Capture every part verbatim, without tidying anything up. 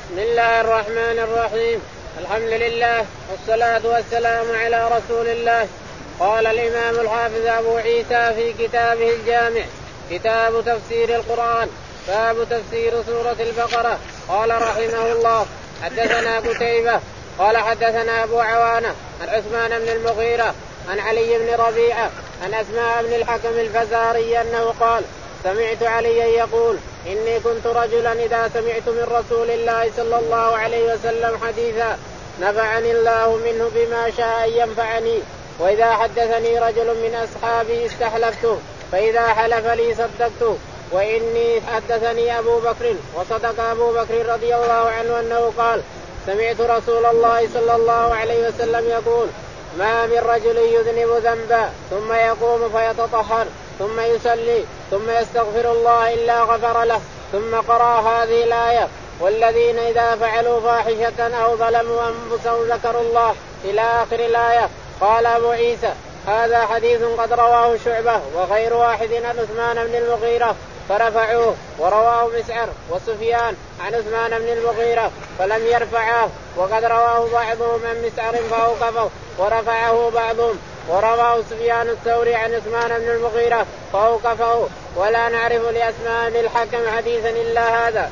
بسم الله الرحمن الرحيم. الحمد لله والصلاة والسلام على رسول الله. قال الإمام الحافظ أبو عيسى في كتابه الجامع كتاب تفسير القرآن باب تفسير سورة البقرة. قال رحمه الله حدثنا قتيبة قال حدثنا أبو عوانة عن عثمان بن المغيرة عن علي بن ربيعة عن أسماء بن الحكم الفزاري أنه قال سمعت عليا يقول إني كنت رجلا إذا سمعت من رسول الله صلى الله عليه وسلم حديثا نفعني الله منه بما شاء أن ينفعني، وإذا حدثني رجل من أصحابي استحلفته فإذا حلف لي صدقته. وإني حدثني أبو بكر وصدق أبو بكر رضي الله عنه أنه قال سمعت رسول الله صلى الله عليه وسلم يقول ما من رجل يذنب ذنبا ثم يقوم فيتطهر ثم يصلي ثم يستغفر الله إلا غفر له. ثم قرأ هذه الآية والذين إذا فعلوا فاحشة أو ظلموا أنفسهم ذكروا الله إلى آخر الآية. قال أبو عيسى هذا حديث قد رواه شعبة وغير واحد عن عثمان بن المغيرة فرفعوه، ورواه مسعر وسفيان عن عثمان بن المغيرة فلم يرفعاه، وقد رواه بعضهم عن مسعر فأوقفه ورفعه بعضهم، ورواه سفيان الثوري عن عثمان بن المغيرة فأوقفه، ولا نعرف لأسماء الحكم حديثا إلا هذا.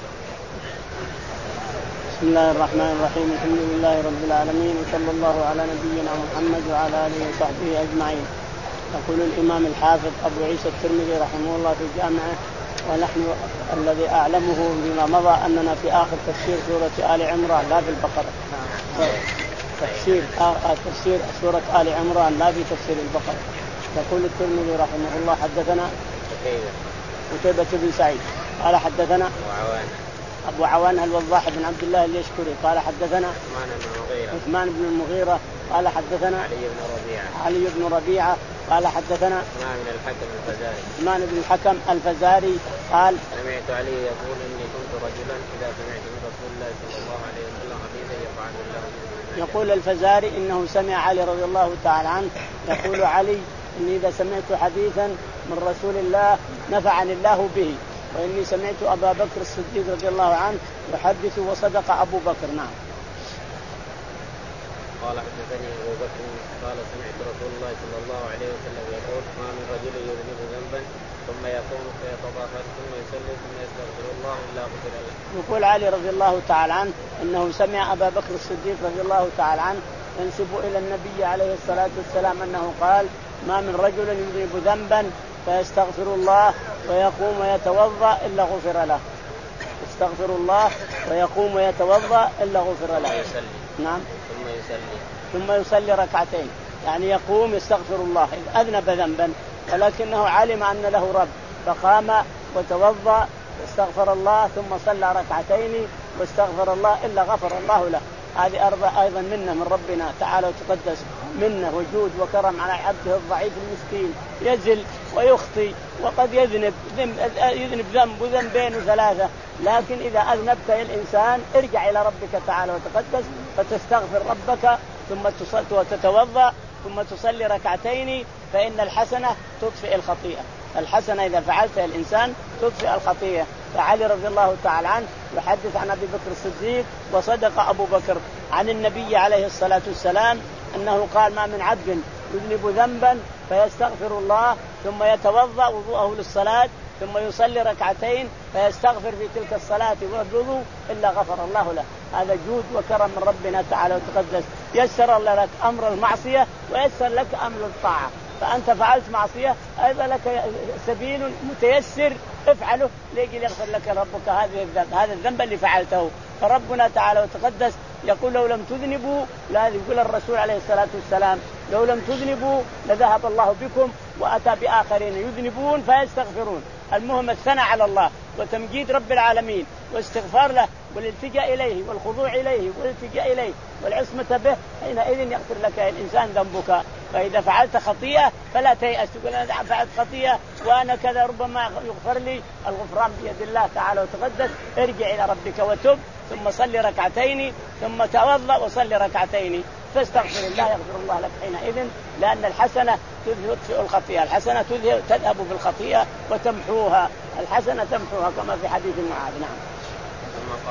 بسم الله الرحمن الرحيم. الحمد لله رب العالمين وصلى الله على نبينا محمد وعلى آله وصحبه أجمعين. يقول الإمام الحافظ أبو عيسى الترمذي رحمه الله في جامعه ونحن الذي أعلمه بما مضى أننا في آخر تفسير سورة آل عمران لا في البقرة. تفسير تفسير سورة آل عمران لا في تفسير البقرة. يقول الترمذي رحمه الله حدثنا قتيبة بن سعيد قال حدثنا أبو عوانة الوضاح بن عبد الله اليشكري قال حدثنا عثمان بن المغيرة قال حدثنا علي بن ربيعة علي بن ربيعة قال حدثنا عثمان بن الحكم الفزاري عثمان بن الحكم الفزاري قال سمعت علي يقول إني كنت رجلا إذا سمعت من رسول الله صلى الله عليه وسلم حديثا يفعل الله. يقول الفزاري إنه سمع علي رضي الله تعالى عنه يقول علي إني إذا سمعت حديثا من رسول الله نفعني الله به، وإني سمعت أبا بكر الصديق رضي الله عنه يحدث وصدق أبو بكر. نعم. قال حدثني أبو بكر قال سمعت رسول الله صلى الله عليه وسلم يقول ما من رجل يذنب ذنبا ثم يقوم فيتطهر ثم يصلي ثم يستغفر الله إلا غفر له. يقول علي رضي الله تعالى عنه إنه سمع أبا بكر الصديق رضي الله تعالى عنه ينسب إلى النبي عليه الصلاة والسلام أنه قال ما من رجل يذنب ذنبا فيستغفر الله ويقوم ويتوضأ إلا غفر له. يستغفر الله ويقوم ويتوضأ إلا غفر له. يصلي. نعم. ثم يصلي ثم يصلي ركعتين، يعني يقوم يستغفر الله إذ أذنب ذنبا ولكنه علم أن له رب فقام وتوضأ واستغفر الله ثم صلى ركعتين واستغفر الله إلا غفر الله له. هذه أيضا منة من ربنا تعالى وتقدس، منه وجود وكرم على عبده الضعيف المسكين يزل ويخطي وقد يذنب يذنب ذنب وذنبين وثلاثة، لكن إذا أذنبت يا الإنسان ارجع إلى ربك تعالى وتقدس فتستغفر ربك ثم تتوضأ ثم تصلي ركعتين، فإن الحسنة تطفئ الخطيئة. الحسنة إذا فعلتها الإنسان تطفئ الخطيئة. فعلي رضي الله تعالى عنه يحدث عن أبي بكر الصديق وصدق أبو بكر عن النبي عليه الصلاة والسلام أنه قال ما من عبد يذنب ذنبا فيستغفر الله ثم يتوضأ وضوءه للصلاة ثم يصلي ركعتين فيستغفر في تلك الصلاة والوضوء إلا غفر الله له. هذا جود وكرم من ربنا تعالى وتقدس، يسر لك أمر المعصية ويسر لك أمر الطاعة، فأنت فعلت معصية أيضا لك سبيل متيسر افعله ليجي يغفر لك ربك هذا الذنب هذا الذنب اللي فعلته. فربنا تعالى وتقدس يقول لو لم تذنبوا، لا يقول الرسول عليه الصلاة والسلام لو لم تذنبوا لذهب الله بكم وأتى بآخرين يذنبون فيستغفرون. المهم الثناء على الله وتمجيد رب العالمين واستغفار له والالتجاء إليه والخضوع إليه والالتجاء إليه والعصمة به، حينئذ يغفر لك الإنسان ذنبك. فإذا فعلت خطيئة فلا تيأس تقول أنا فعلت خطيئة وأنا كذا ربما يغفر لي، الغفران بيد الله تعالى وتقدس. ارجع إلى ربك وتب ثم صلي ركعتين ثم توضأ وصلي ركعتين فاستغفر الله يغفر الله لك حينئذ، لأن الحسنة تذهب الخطيئة، الحسنة تذهب تذهب بالخطيئة وتمحوها، الحسنة تمحوها كما في حديث معاذ. نعم. ثم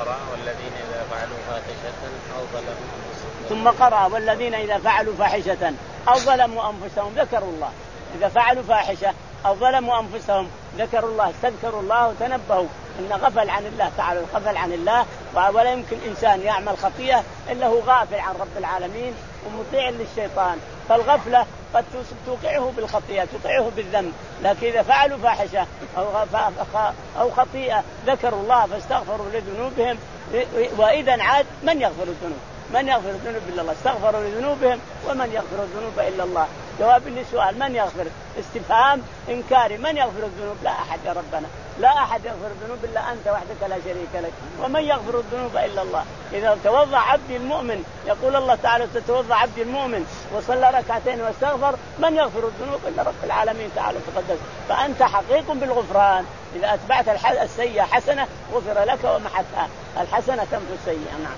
قرأ والذين إذا فعلوا فاحشة أو ظلموا أنفسهم ثم قرأ والذين إذا فعلوا فاحشة أو ظلموا أنفسهم ذكروا الله. إذا فعلوا فاحشة أو ظلموا أنفسهم ذكروا الله استذكروا الله وتنبهوا إن غفل عن الله تعالى غفل عن الله. ولا يمكن إنسان يعمل خطيئة إلا هو غافل عن رب العالمين ومطيع للشيطان. فالغفلة قد توقعه بالخطيئة توقعه بالذنب. لكن إذا فعلوا فاحشة أو, أو خطيئة ذكروا الله فاستغفروا لذنوبهم. وإذا عاد من يغفر الذنوب؟ من يغفر الذنوب إلا الله. استغفروا لذنوبهم ومن يغفر الذنوب إلا الله. جواب للسؤال من يغفر استفهام إنكاري. من يغفر الذنوب؟ لا أحد يا ربنا لا أحد يغفر الذنوب إلا أنت وحدك لا شريك لك. ومن يغفر الذنوب إلا الله. إذا توضأ عبدي المؤمن يقول الله تعالى تتوضأ عبدي المؤمن وصلى ركعتين واستغفر من يغفر الذنوب إلا رب العالمين تعالى تقدس. فأنت حقيق بالغفران. إذا أتبعت السيئة حسنة غفر لك ومحتها. الحسنة تمحو السيئة. نعم.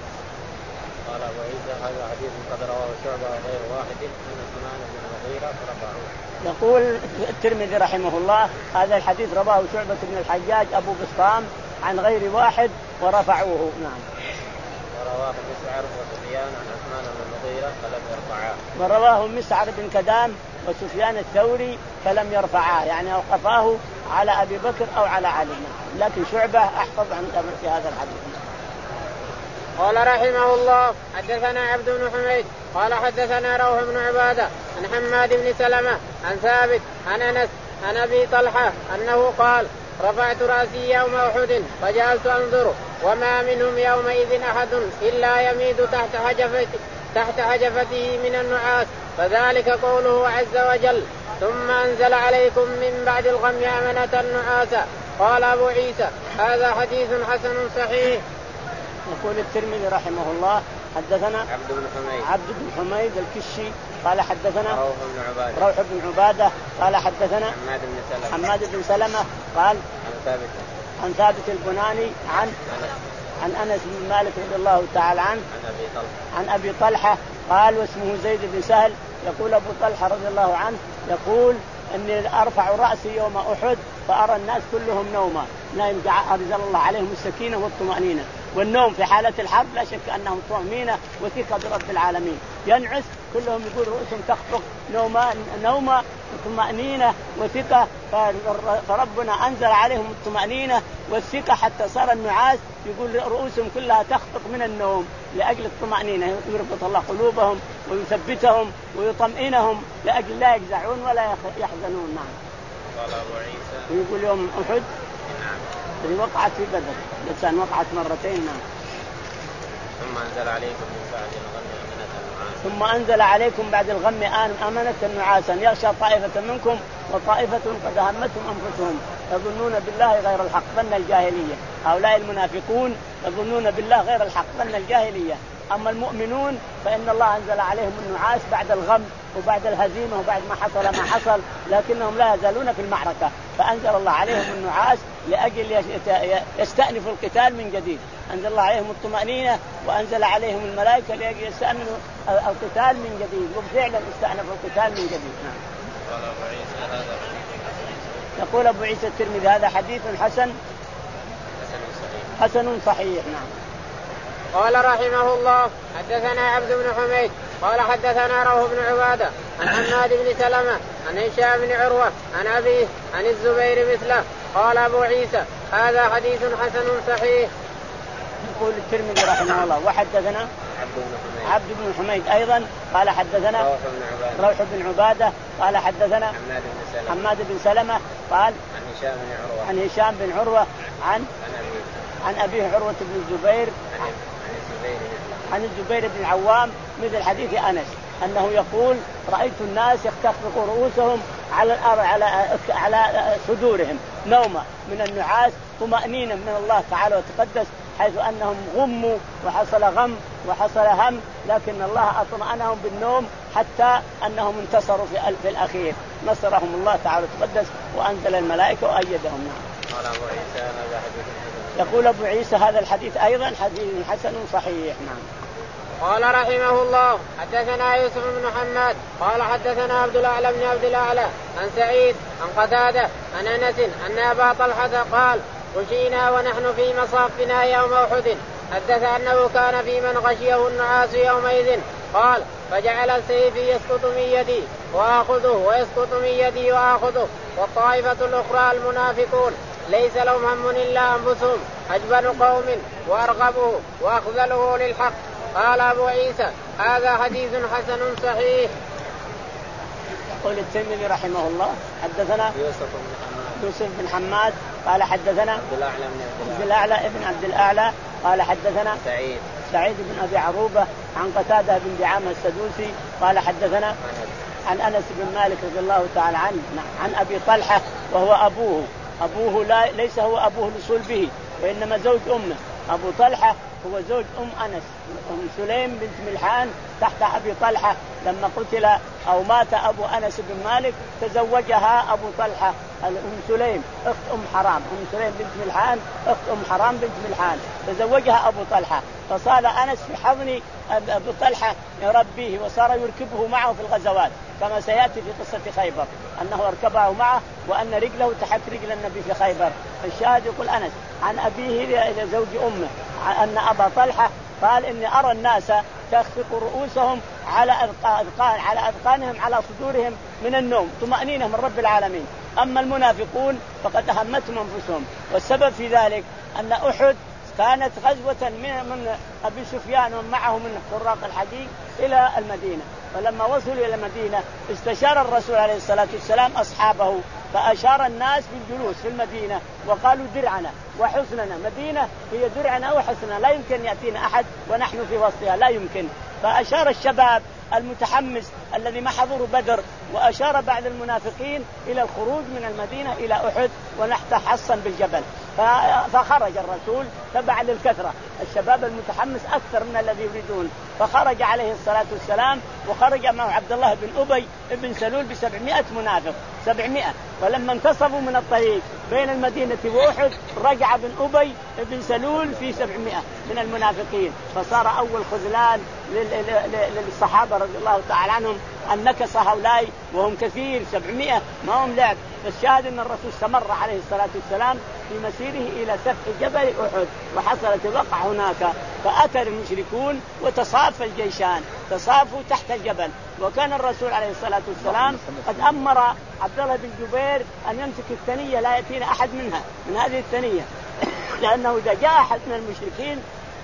قال أبو عيسى هذا حديث قد رواه شعبة غير واحد من سنان بن المغيرة فرفعوه. يقول الترمذي رحمه الله هذا الحديث رواه شعبة بن الحجاج أبو بسطام عن غير واحد ورفعوه. نعم. ورواه مسعر وسفيان عن عثمان بن المغيرة فلم يرفعاه. ورواه مسعر بن كدام وسفيان الثوري فلم يرفعاه يعني أوقفاه على أبي بكر أو على علي. لكن شعبة أحفظ عن في هذا الحديث. قال رحمه الله حدثنا عبد بن حميد قال حدثنا روح بن عبادة عن حماد بن سلمة عن ثابت عن أنس عن أبي طلحة أنه قال رفعت رأسي يوم أحد فجعلت أنظر وما منهم يومئذ أحد إلا يميد تحت حجفته, تحت حجفته من النعاس فذلك قوله عز وجل ثم أنزل عليكم من بعد الغم أمنة النعاس. قال أبو عيسى هذا حديث حسن صحيح. يقول الترمذي رحمه الله حدثنا عبد بن حميد عبد بن حميد الكشي قال حدثنا روح بن عبادة روح بن عبادة قال حدثنا حماد بن سلمة حماد بن سلمة قال عن ثابت عن ثابت البناني عن عن أنس بن مالك رضي الله تعالى عنه عن أبي طلحة عن أبي طلحة قال واسمه زيد بن سهل. يقول أبو طلحة رضي الله عنه يقول إني أرفع رأسي يوم أحد فأرى الناس كلهم نوما نائم أنزل الله عليهم السكينة والطمأنينة. والنوم في حالة الحرب لا شك أنهم طمأنينة وثقة برب العالمين. ينعس كلهم يقول رؤوسهم تخفق نوما نوما طمأنينة وثقة. فربنا أنزل عليهم الطمأنينة والثقة حتى صار النعاس يقول رؤوسهم كلها تخفق من النوم لأجل الطمأنينة. يربط الله قلوبهم ويثبتهم ويطمئنهم لأجل لا يجزعون ولا يحزنون. نعم. قال أبو عيسى ويقول يوم أحد نعم اللي وقعت في بدر لسان وقعت مرتين. نعم. ثم أنزل عليكم من بعد الغم أمنة النعاس ثم أنزل عليكم بعد الغم أمنة النعاسا يغشى طائفة منكم وطائفة قد همتهم أنفسهم يظنون بالله غير الحق ظن الجاهلية. هؤلاء المنافقون يظنون بالله غير الحق ظن الجاهلية. أما المؤمنون فإن الله أنزل عليهم النعاس بعد الغم وبعد الهزيمة وبعد ما حصل ما حصل لكنهم لا يزالون في المعركة. فأنزل الله عليهم النعاس لأجل يستأنفوا القتال من جديد. أنزل الله عليهم الطمأنينة وأنزل عليهم الملائكة لأجل يستأنفوا القتال من جديد وفعلا استأنفوا القتال من جديد. نعم. قال أبو عيسى هذا يقول أبو عيسى الترمذي هذا حديث حسن حسن صحيح. نعم. قال رحمه الله حدثنا عبد بن حميد قال حدثنا روح بن عبادة عن حماد بن سلمة عن هشام بن عروة عن أبيه عن الزبير مثله. قال أبو عيسى هذا حديث حسن صحيح. يقول الترمذي رحمه الله وحدثنا عبد بن حميد عبد بن حميد أيضا قال حدثنا روح بن عبادة روح بن عبادة قال حدثنا حماد بن سلمة حماد بن سلمة قال عن هشام بن عروة عن هشام بن عروة عن عن أبيه عن أبيه عروة بن الزبير عن عن الزبير بن العوام مثل حديث أنس أنه يقول رأيت الناس يختفق رؤوسهم على الأرض على على صدورهم نومة من النعاس طمأنينة من الله تعالى وتقدس حيث أنهم غموا وحصل غم وحصل هم لكن الله أطمأنهم بالنوم حتى أنهم انتصروا في الأخير نصرهم الله تعالى وتقدس وأنزل الملائكة وأيدهم. قال أبو عيسى هذا حديث يقول أبو عيسى هذا الحديث أيضا حديث حسن صحيح. نعم. قال رحمه الله حدثنا يوسف بن محمد قال حدثنا عبد الأعلى بن عبد الأعلى عن سعيد عن قتادة عن أنس أن أبا طلحة قال غشينا ونحن في مصافنا يوم أحد. حدث أنه كان في من غشيه النعاس يومئذ قال فجعل سيفي يسقط من يدي وآخذه ويسقط من يدي وآخذه. والطائفة الأخرى المنافقون ليس لهم هم إلا أنفسهم أجبن قوم وأرغبه وأخذله للحق. قال أبو عيسى هذا حديث حسن صحيح. يقول الترمذي رحمه الله حدثنا يوسف بن حماد يوسف بن حماد قال حدثنا عبد الأعلى بن عبد الأعلى ابن عبد الأعلى قال حدثنا سعيد سعيد بن أبي عروبة عن قتادة بن دعامة السدوسي قال حدثنا عن أنس بن مالك رضي الله تعالى عنه عن أبي طلحة وهو أبوه أبوه لا ليس هو أبوه لصول به وإنما زوج أمه. أبو طلحة هو زوج أم أنس أم سليم بنت ملحان تحت أبي طلحة لما قتل أو مات أبو أنس بن مالك تزوجها أبو طلحة أم سليم أخت أم حرام أم سليم بنت ملحان أخت أم حرام بنت ملحان تزوجها أبو طلحة. فصار أنس في حضن أبو طلحة يربيه وصار يركبه معه في الغزوات كما سيأتي في قصة خيبر أنه اركبه معه وأن رجله تحت رجل النبي في خيبر. الشاهد يقول أنس عن أبيه إلى زوج أمه أن أبا طلحة قال إني أرى الناس تخفق رؤوسهم على أذقان على أذقانهم على صدورهم من النوم طمأنينة من رب العالمين. أما المنافقون فقد أهمتهم أنفسهم. والسبب في ذلك أن أحد كانت غزوة من, من أبي سفيان ومعه من سراق الحديد إلى المدينة. فلما وصلوا إلى المدينة استشار الرسول عليه الصلاة والسلام أصحابه فأشار الناس بالجلوس في المدينة وقالوا درعنا وحصننا. مدينة هي درعنا وحصننا لا يمكن يأتينا أحد ونحن في وسطها لا يمكن. فأشار الشباب المتحمس الذي ما حضروا بدر وأشار بعض المنافقين إلى الخروج من المدينة إلى أحد ونحتحصن بالجبل. فخرج الرسول تبع للكثرة الشباب المتحمس أكثر من الذي يريدون. فخرج عليه الصلاة والسلام وخرج معه عبد الله بن أبي بن سلول بسبعمائة منافق سبعمائة. ولما انتصفوا من الطريق بين المدينة وأحد رجع بن أبي بن سلول في سبعمائة من المنافقين. فصار أول خذلان للصحابة رضي الله تعالى عنهم أن نكس هؤلاء وهم كثير سبعمائة ما هم لعب. الشاهد أن الرسول استمر عليه الصلاة والسلام في مسيره إلى سفح جبل أحد وحصلت الوقعة هناك. فأتى المشركون وتصافى الجيشان تصافوا تحت الجبل. وكان الرسول عليه الصلاة والسلام قد أمر عبد الله بن جبير أن يمسك الثنية لا يأتينا أحد منها من هذه الثنية لأنه إذا جاء أحد من المشركين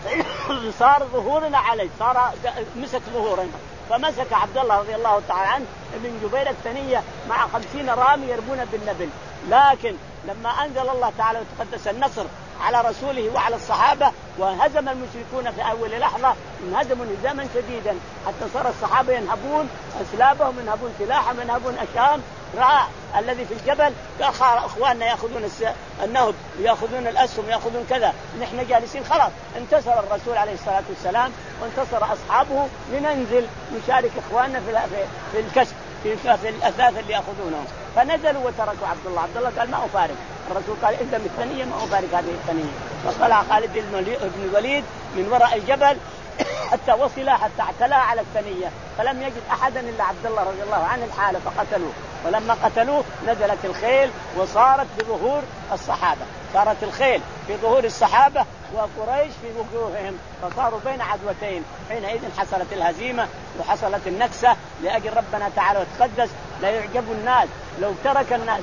صار ظهورنا عليه صار مسك ظهورنا. فمسك عبد الله رضي الله تعالى عنه ابن جبير الثنية مع خمسين رامي يربون بالنبل. لكن لما أنزل الله تعالى وتقدس النصر على رسوله وعلى الصحابة وهزم المشركون في أول لحظة انهزموا هزاما شديدا حتى صار الصحابة ينهبون أسلابهم ينهبون سلاحهم ينهبون أشام. رأى الذي في الجبل أخواننا يأخذون النهب ويأخذون الأسهم ويأخذون كذا نحن جالسين خلاص. انتصر الرسول عليه الصلاة والسلام وانتصر أصحابه لننزل نشارك إخواننا في في الكسب في في الأثاث اللي يأخذونه. فنزلوا وتركوا عبد الله. عبد الله قال ما أفارق. الرسول قال إذا من الثانية ما أفارق هذه الثانية. فطلع خالد بن الوليد من وراء الجبل حتى وصل حتى اعتلى على الثانية فلم يجد أحدا إلا عبد الله رضي الله عنه الحالة فقتلوه. ولما قتلوه نزلت الخيل وصارت بظهور الصحابة صارت الخيل في ظهور الصحابة وقريش في وجوههم فصاروا بين عدوتين. حينئذ حصلت الهزيمة وحصلت النكسة لأجل ربنا تعالى وتقدس. لا يعجب الناس لو ترك الناس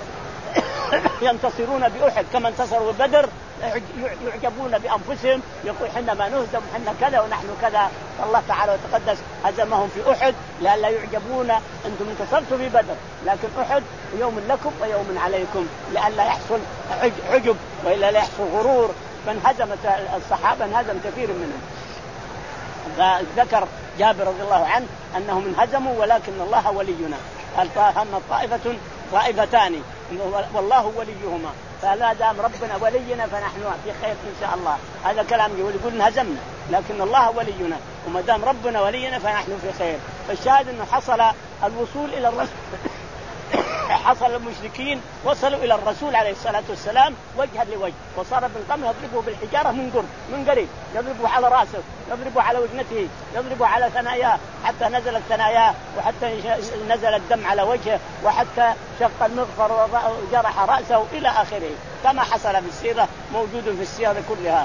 ينتصرون بأحد كما انتصروا ببدر يعجبون بأنفسهم يقول حنا ما نهزم حنا كذا ونحن كذا. الله تعالى وتقدس هزمهم في أحد لألا يعجبون أنتم انتصرتوا في بدر لكن أحد يوم لكم ويوم عليكم لألا يحصل عجب وإلا لا يحصل غرور. فانهزمت الصحابة انهزم كثير منهم. ذكر جابر رضي الله عنه أنهم انهزموا ولكن الله ولينا. هم طائفة طائفتان والله وليهما. فلا دام ربنا ولينا فنحن في خير إن شاء الله. هذا كلام يقول يقول انهزمنا لكن الله ولينا وما دام ربنا ولينا فنحن في خير. فالشاهد أنه حصل الوصول إلى الرسول حصل المشركين وصلوا إلى الرسول عليه الصلاة والسلام وجها لوجه، وصار ابن قمه يضربه بالحجارة من قرب من قريب، يضربه على رأسه، يضربه على وجنته، يضربه على ثناياه حتى نزلت ثناياه، وحتى نزل الدم على وجهه، وحتى شق المغفر وجرح رأسه إلى آخره، كما حصل في السيرة، موجود في السيرة كلها.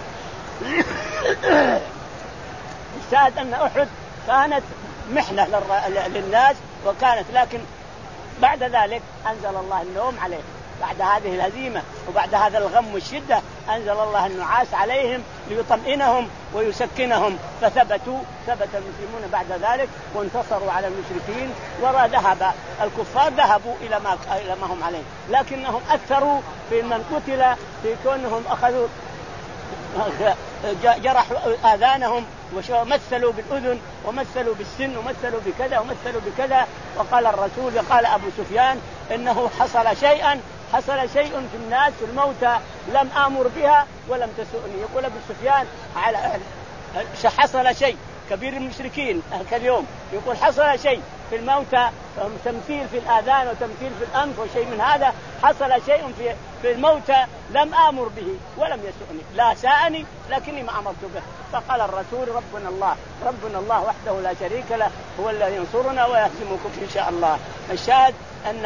الشاهد أن أحد كانت محنة للناس، وكانت لكن بعد ذلك أنزل الله النوم عليهم، بعد هذه الهزيمة وبعد هذا الغم والشدة أنزل الله النعاس عليهم ليطمئنهم ويسكنهم، فثبتوا ثبت المسلمون بعد ذلك وانتصروا على المشركين، وذهب الكفار ذهبوا إلى ما إلى ما هم عليه، لكنهم أثروا في من قتل في كونهم أخذوا جرحوا آذانهم ومثلوا بالأذن ومثلوا بالسن ومثلوا بكذا ومثلوا بكذا. وقال الرسول قال أبو سفيان إنه حصل شيئا حصل شيء في الناس في الموتى لم آمر بها ولم تسؤني. يقول أبو سفيان على حصل شيء كبير المشركين كاليوم، يقول حصل شيء في الموتى، تمثيل في الآذان وتمثيل في الأنف وشيء من هذا، حصل شيء في في الموتى لم آمر به ولم يسؤني، لا ساءني لكني ما أمرت به. فقال الرسول ربنا الله ربنا الله وحده لا شريك له هو الذي ينصرنا ويهزمكم إن شاء الله. الشاهد أن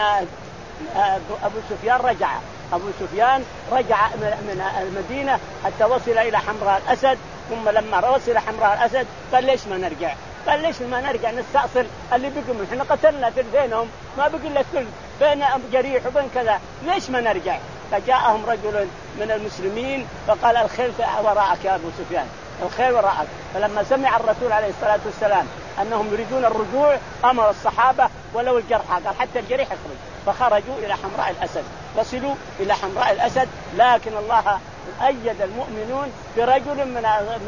أبو سفيان رجع أبو سفيان رجع من المدينة حتى وصل إلى حمراء الأسد، ثم لما وصل حمراء الأسد قال ليش ما نرجع؟ قال ليش ما نرجع نستأصل اللي بقوا من احنا قتلنا ثلثينهم ما بقي الا ثلث بين جريح وبين كذا، ليش ما نرجع؟ فجاءهم رجل من المسلمين فقال الخيل وراءك يا أبو سفيان، الخيل وراءك. فلما سمع الرسول عليه الصلاة والسلام أنهم يريدون الرجوع أمر الصحابة ولو الجرحى، قال حتى الجريح يخرج، فخرجوا إلى حمراء الأسد، وصلوا إلى حمراء الأسد. لكن الله أيد المؤمنون برجل من,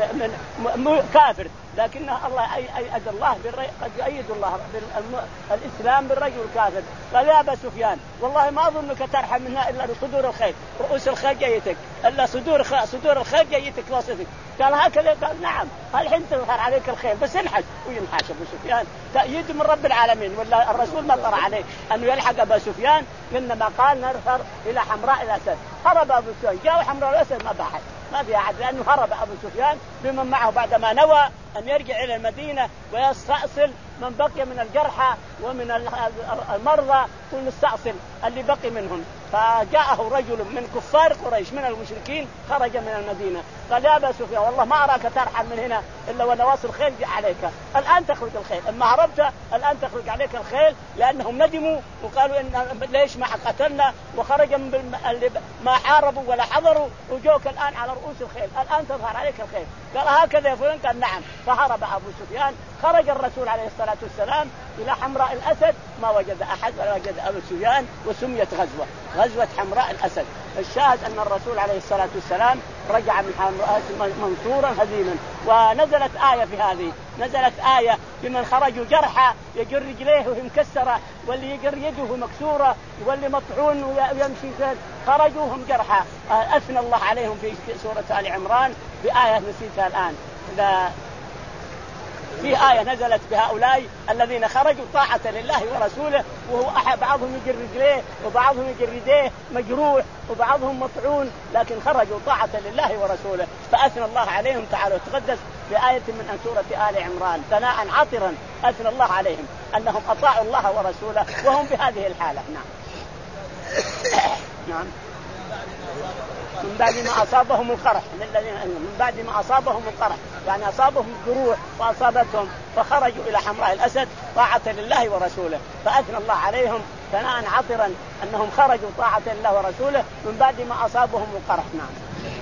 من كافر، لكن الله أيد الله قد يؤيد الله الإسلام بالرجل الكافر. قال يا أبا سفيان والله ما أظنك ترحم منها إلا صدور الخيل، رؤوس الخيل جايتك إلا صدور صدور الخيل جايتك وسطك. قال هكذا؟ قال نعم. الحين تظهر عليك الخيل بس انحش، وينحش أبو سفيان تأييد من رب العالمين، ولا الرسول ما طرح عليه أنه يلحق أبا سفيان، إنما قال نرفر إلى حمراء الأسد. هرب أبو سفيان، جاءوا حمراء الأسد ما بحث ما في أحد، لأنه هرب أبو سفيان بمن معه بعدما نوى أن يرجع إلى المدينة ويستأصل من بقي من الجرحى ومن المرضى والمستأصل اللي بقي منهم. فجاءه رجل من كفار قريش من المشركين خرج من المدينة، قال يا أبا سفيان والله ما أراك ترحل من هنا إلا ونواصي الخيل عليك، الآن تخرج الخيل، أما هربت الآن تخرج عليك الخيل، لأنهم ندموا وقالوا إن ليش ما قتلنا وخرج من ما حاربوا ولا حضروا وجوك الآن على رؤوس الخيل، الآن تظهر عليك الخيل. قال هكذا يا فلان؟ قال نعم. فهرب أبو سفيان. خرج الرسول عليه الصلاة والسلام إلى حمراء الأسد، ما وجد أحد ولا وجد أبو سفيان، وسميت غزوة غزوة حمراء الأسد. الشاهد أن الرسول عليه الصلاة والسلام رجع من حمراء منصورا هزيما. ونزلت آية في هذه، نزلت آية لمن خرجوا جرحى يجر رجليه وهي مكسرة، واللي يجر يده مكسورة، واللي مطعون ويمشي زاد، خرجوا هم جرحى. أثنى الله عليهم في سورة آل عمران بآية نسيتها الآن. في آية نزلت بهؤلاء الذين خرجوا طاعة لله ورسوله، وهو أحد بعضهم يجر رجليه وبعضهم يجر يديه مجروح وبعضهم مطعون، لكن خرجوا طاعة لله ورسوله فأثنى الله عليهم تعالى وتقدس بآية من سورة آل عمران ثناء عطرا أثنى الله عليهم أنهم أطاعوا الله ورسوله وهم بهذه الحالة. نعم. نعم. من بعد ما أصابهم القرح للذين من بعد ما أصابهم القرح يعني أصابهم جروح وأصابتهم فخرجوا إلى حمراء الأسد طاعة لله ورسوله فأثنى الله عليهم ثناء عطرا أنهم خرجوا طاعة لله ورسوله من بعد ما أصابهم القرح. نعم.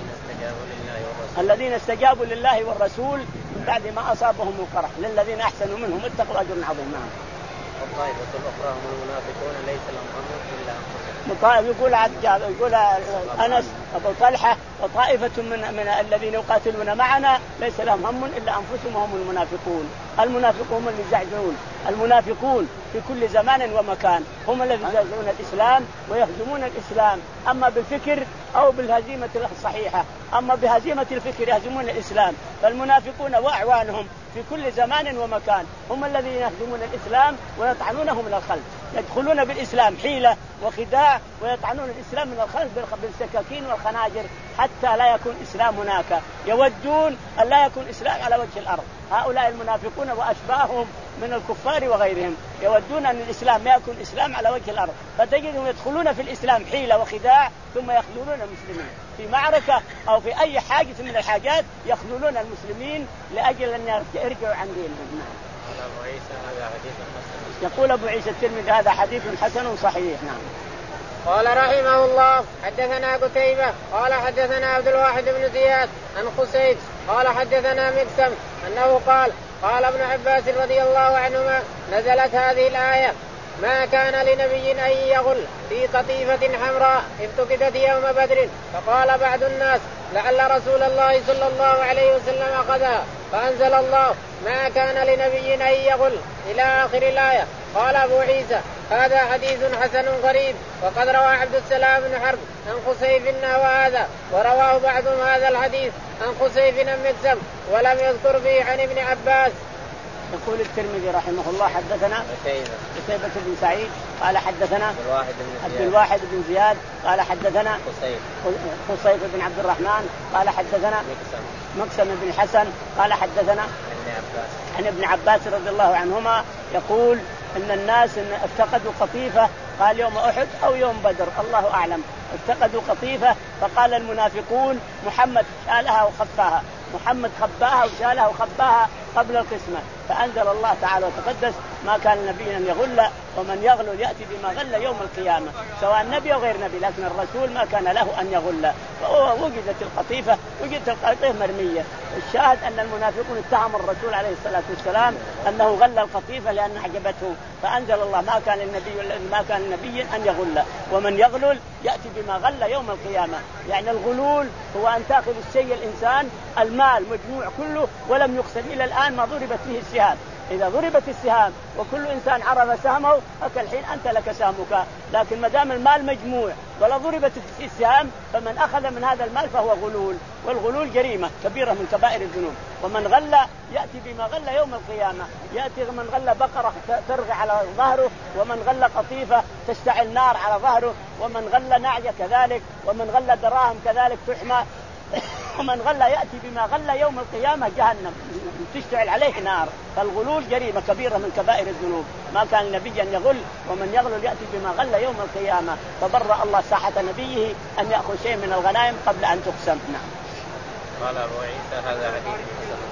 الذين استجابوا لله والرسول من بعد ما أصابهم القرح للذين أحسنوا منهم اتقوا أجر عظيم. نعم. والطائفة الأخرى هم المنافقون ليس لهم أمر إلا أنفسهم. يقول عجاب يقول أنس أبو طلحة وطائفة من, من الذين يقاتلون معنا ليس لهم هم إلا أنفسهم وهم المنافقون. المنافقون هم اللي يزعزعون، المنافقون في كل زمان ومكان هم الذين يزعزعون الإسلام ويهزمون الإسلام، أما بالفكر أو بالهزيمة الصحيحة. أما بهزيمة الفكر يهزمون الإسلام. فالمنافقون وأعوانهم في كل زمان ومكان هم الذين يهزمون الإسلام ويطعنونه من الخلف، يدخلون بالإسلام حيلة وخداع ويطعنون الإسلام من الخلف بالسكاكين والخناجر حتى لا يكون إسلام هناك. يودون أن لا يكون إسلام على وجه الأرض. هؤلاء المنافقون وأشباههم من الكفار وغيرهم يودون أن الإسلام ما يكون إسلام على وجه الأرض، فتجدهم يدخلون في الإسلام حيلة وخداع ثم يخذلون المسلمين في معركة أو في أي حاجة من الحاجات، يخذلون المسلمين لأجل أن يرجعوا عن دينهم. يقول أبو عيسى الترمذي هذا حديث حسن صحيح. نعم. قال رحمه الله حدثنا قتيبة قال حدثنا عبد الواحد بن زياد عن خسيف قال حدثنا مقسم أنه قال قال ابن عباس رضي الله عنهما نزلت هذه الآية ما كان لنبي أن يغل في قطيفة حمراء افتقدت يوم بدر، فقال بعض الناس لعل رسول الله صلى الله عليه وسلم أخذها، فأنزل الله ما كان لنبي أن يغل إلى آخر الآية. قال أبو عيسى هذا حديث حسن غريب، وقد روى عبد السلام بن حرب عن خسيف نحو هذا، ورواه بعضهم هذا الحديث عن خسيف بن مقسم ولم يذكر فيه عن ابن عباس. يقول الترمذي رحمه الله حدثنا قتيبة بن سعيد قال حدثنا عبد الواحد بن زياد قال حدثنا خسيف بن عبد الرحمن قال حدثنا مقسم بن حسن قال حدثنا عن ابن عباس رضي الله عنهما يقول ان الناس افتقدوا قطيفة، قال يوم أحد أو يوم بدر الله أعلم، افتقدوا قطيفة، فقال المنافقون محمد شالها وخفاها، محمد خباها وشالها وخباها قبل القسمة، فأنزل الله تعالى وتقدس ما كان النبي أن يغل ومن يغل يأتي بما غل يوم القيامة، سواء نبي أو غير نبي، لكن الرسول ما كان له أن يغل. فوجدت القطيفة وجدت القطيفة مرمية. الشاهد أن المنافقون اتهموا الرسول عليه الصلاة والسلام أنه غل القطيفة لأن أعجبته، فأنزل الله ما كان النبي ما كان النبي أن يغل ومن يغلل يأتي بما غل يوم القيامة. يعني الغلول هو أن تأخذ الشيء الإنسان المال مجموع كله ولم يقسم إلى الآن ما ضربت فيه السهام. إذا ضربت السهام وكل إنسان عرف سهمه فكالحين أنت لك سهمك، لكن ما دام المال مجموع ولا ضربت فيه السهام فمن أخذ من هذا المال فهو غلول، والغلول جريمة كبيرة من كبائر الذنوب. ومن غل يأتي بما غل يوم القيامة، يأتي من غل بقرة ترغى على ظهره، ومن غل قطيفة تشتعل نار على ظهره، ومن غل نعجة كذلك، ومن غل دراهم كذلك تحمى، ومن غل يأتي بما غل يوم القيامة جهنم تشتعل عليه نار. فالغلول جريمة كبيرة من كبائر الذنوب. ما كان النبي أن يغل ومن يغل يأتي بما غل يوم القيامة، فبرأ الله ساحة نبيه أن يأخذ شيء من الغنائم قبل أن تقسم. نعم. قال أبو عيسى هذا حديث حسن.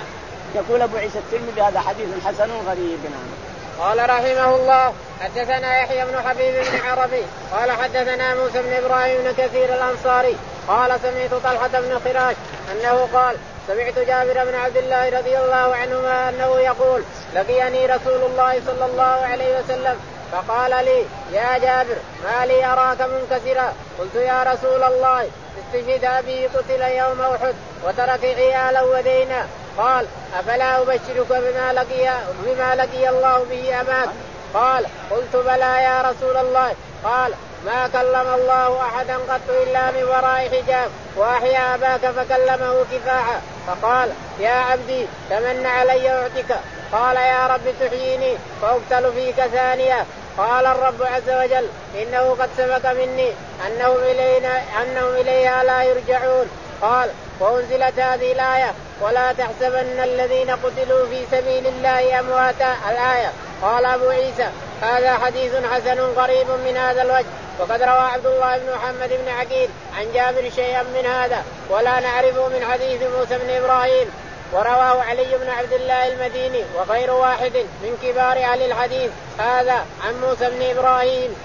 يقول أبو عيسى الترمذي هذا حديث حسن غريب. نعم. قال رحمه الله حدثنا يحيى بن حبيب بن عربي قال حدثنا موسى بن إبراهيم بن كثير الأنصاري قال سمعت طلحة بن خراش أنه قال سمعت جابر بن عبد الله رضي الله عنهما أنه يقول لقيني رسول الله صلى الله عليه وسلم فقال لي يا جابر ما لي أراك منكسرا؟ قلت يا رسول الله استشهد أبي قتل يوم أحد وترك عيالا ودينا. قال أفلا أبشرك بما لقي, بما لقي الله به أباك؟ قال قلت بلى يا رسول الله. قال ما كلم الله أحدا قط إلا من وراء حجاب وأحيا أباك فكلمه كفاحا. فقال يا عبدي تمن علي أعطيك. قال يا رب تحييني فأقتل فيك ثانية. قال الرب عز وجل إنه قد سبق مني أنهم, إلينا أنهم إليها لا يرجعون. قال وأنزلت هذه الآية ولا تحسبن الذين قتلوا في سبيل الله أمواتا الآية. قال أبو عيسى هذا حديث حسن غريب من هذا الوجه، وقد روى عبد الله بن محمد بن عقيل عن جابر شيئا من هذا ولا نعرفه من حديث موسى بن إبراهيم، ورواه علي بن عبد الله المديني وغير واحد من كبار أهل الحديث هذا عن موسى بن إبراهيم.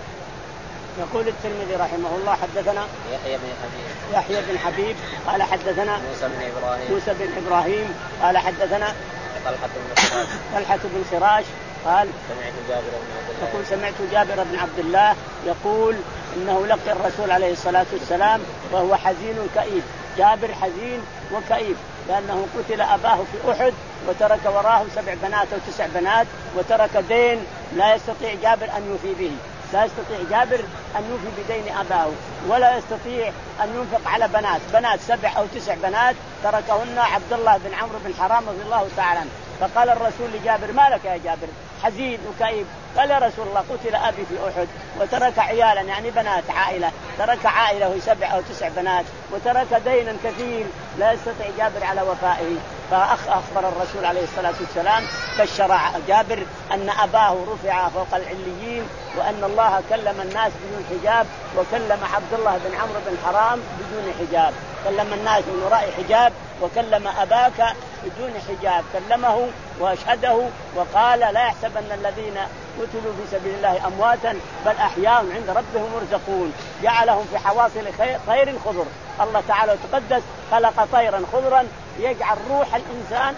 يقول الترمذي رحمه الله حدثنا يحيى بن حبيب يحيى بن حبيب قال حدثنا موسى بن إبراهيم موسى بن إبراهيم قال حدثنا طلحة بن خراش طلحة بن خراش قال سمعت جابر بن عبد الله يقول سمعت جابر بن عبد الله يقول إنه لقي الرسول عليه الصلاة والسلام وهو حزين كئيب. جابر حزين وكئيب لأنه قتل أباه في أحد وترك وراه سبع بنات أو تسع بنات، وترك دين لا يستطيع جابر أن يوفي به، لا يستطيع جابر أن يوفي بدين أباه، ولا يستطيع أن ينفق على بنات بنات سبع أو تسع بنات تركهن عبد الله بن عمرو بن حرام رضي الله تعالى عنه. فقال الرسول لجابر: ما لك يا جابر حزين وكئيب؟ قال: يا رسول الله قتل أبي في أحد وترك عيالا يعني بنات عائلة، ترك عائلة وهي سبع أو تسع بنات وترك دينا كثير لا يستطيع جابر على وفائه. فأخبر الرسول عليه الصلاة والسلام بشر جابر أن أباه رفع فوق العليين، وأن الله كلم الناس بدون حجاب، وكلم عبد الله بن عمرو بن حرام بدون حجاب، كلم الناس من وراء حجاب، وكلم أباك بدون حجاب، كلمه وأشهده وقال: لا يحسبن الذين قتلوا في سبيل الله أمواتا بل أحياء عند ربهم يرزقون. جعلهم في حواصل طير خضر. الله تعالى تقدس خلق طيرا خضرا يجعل روح الإنسان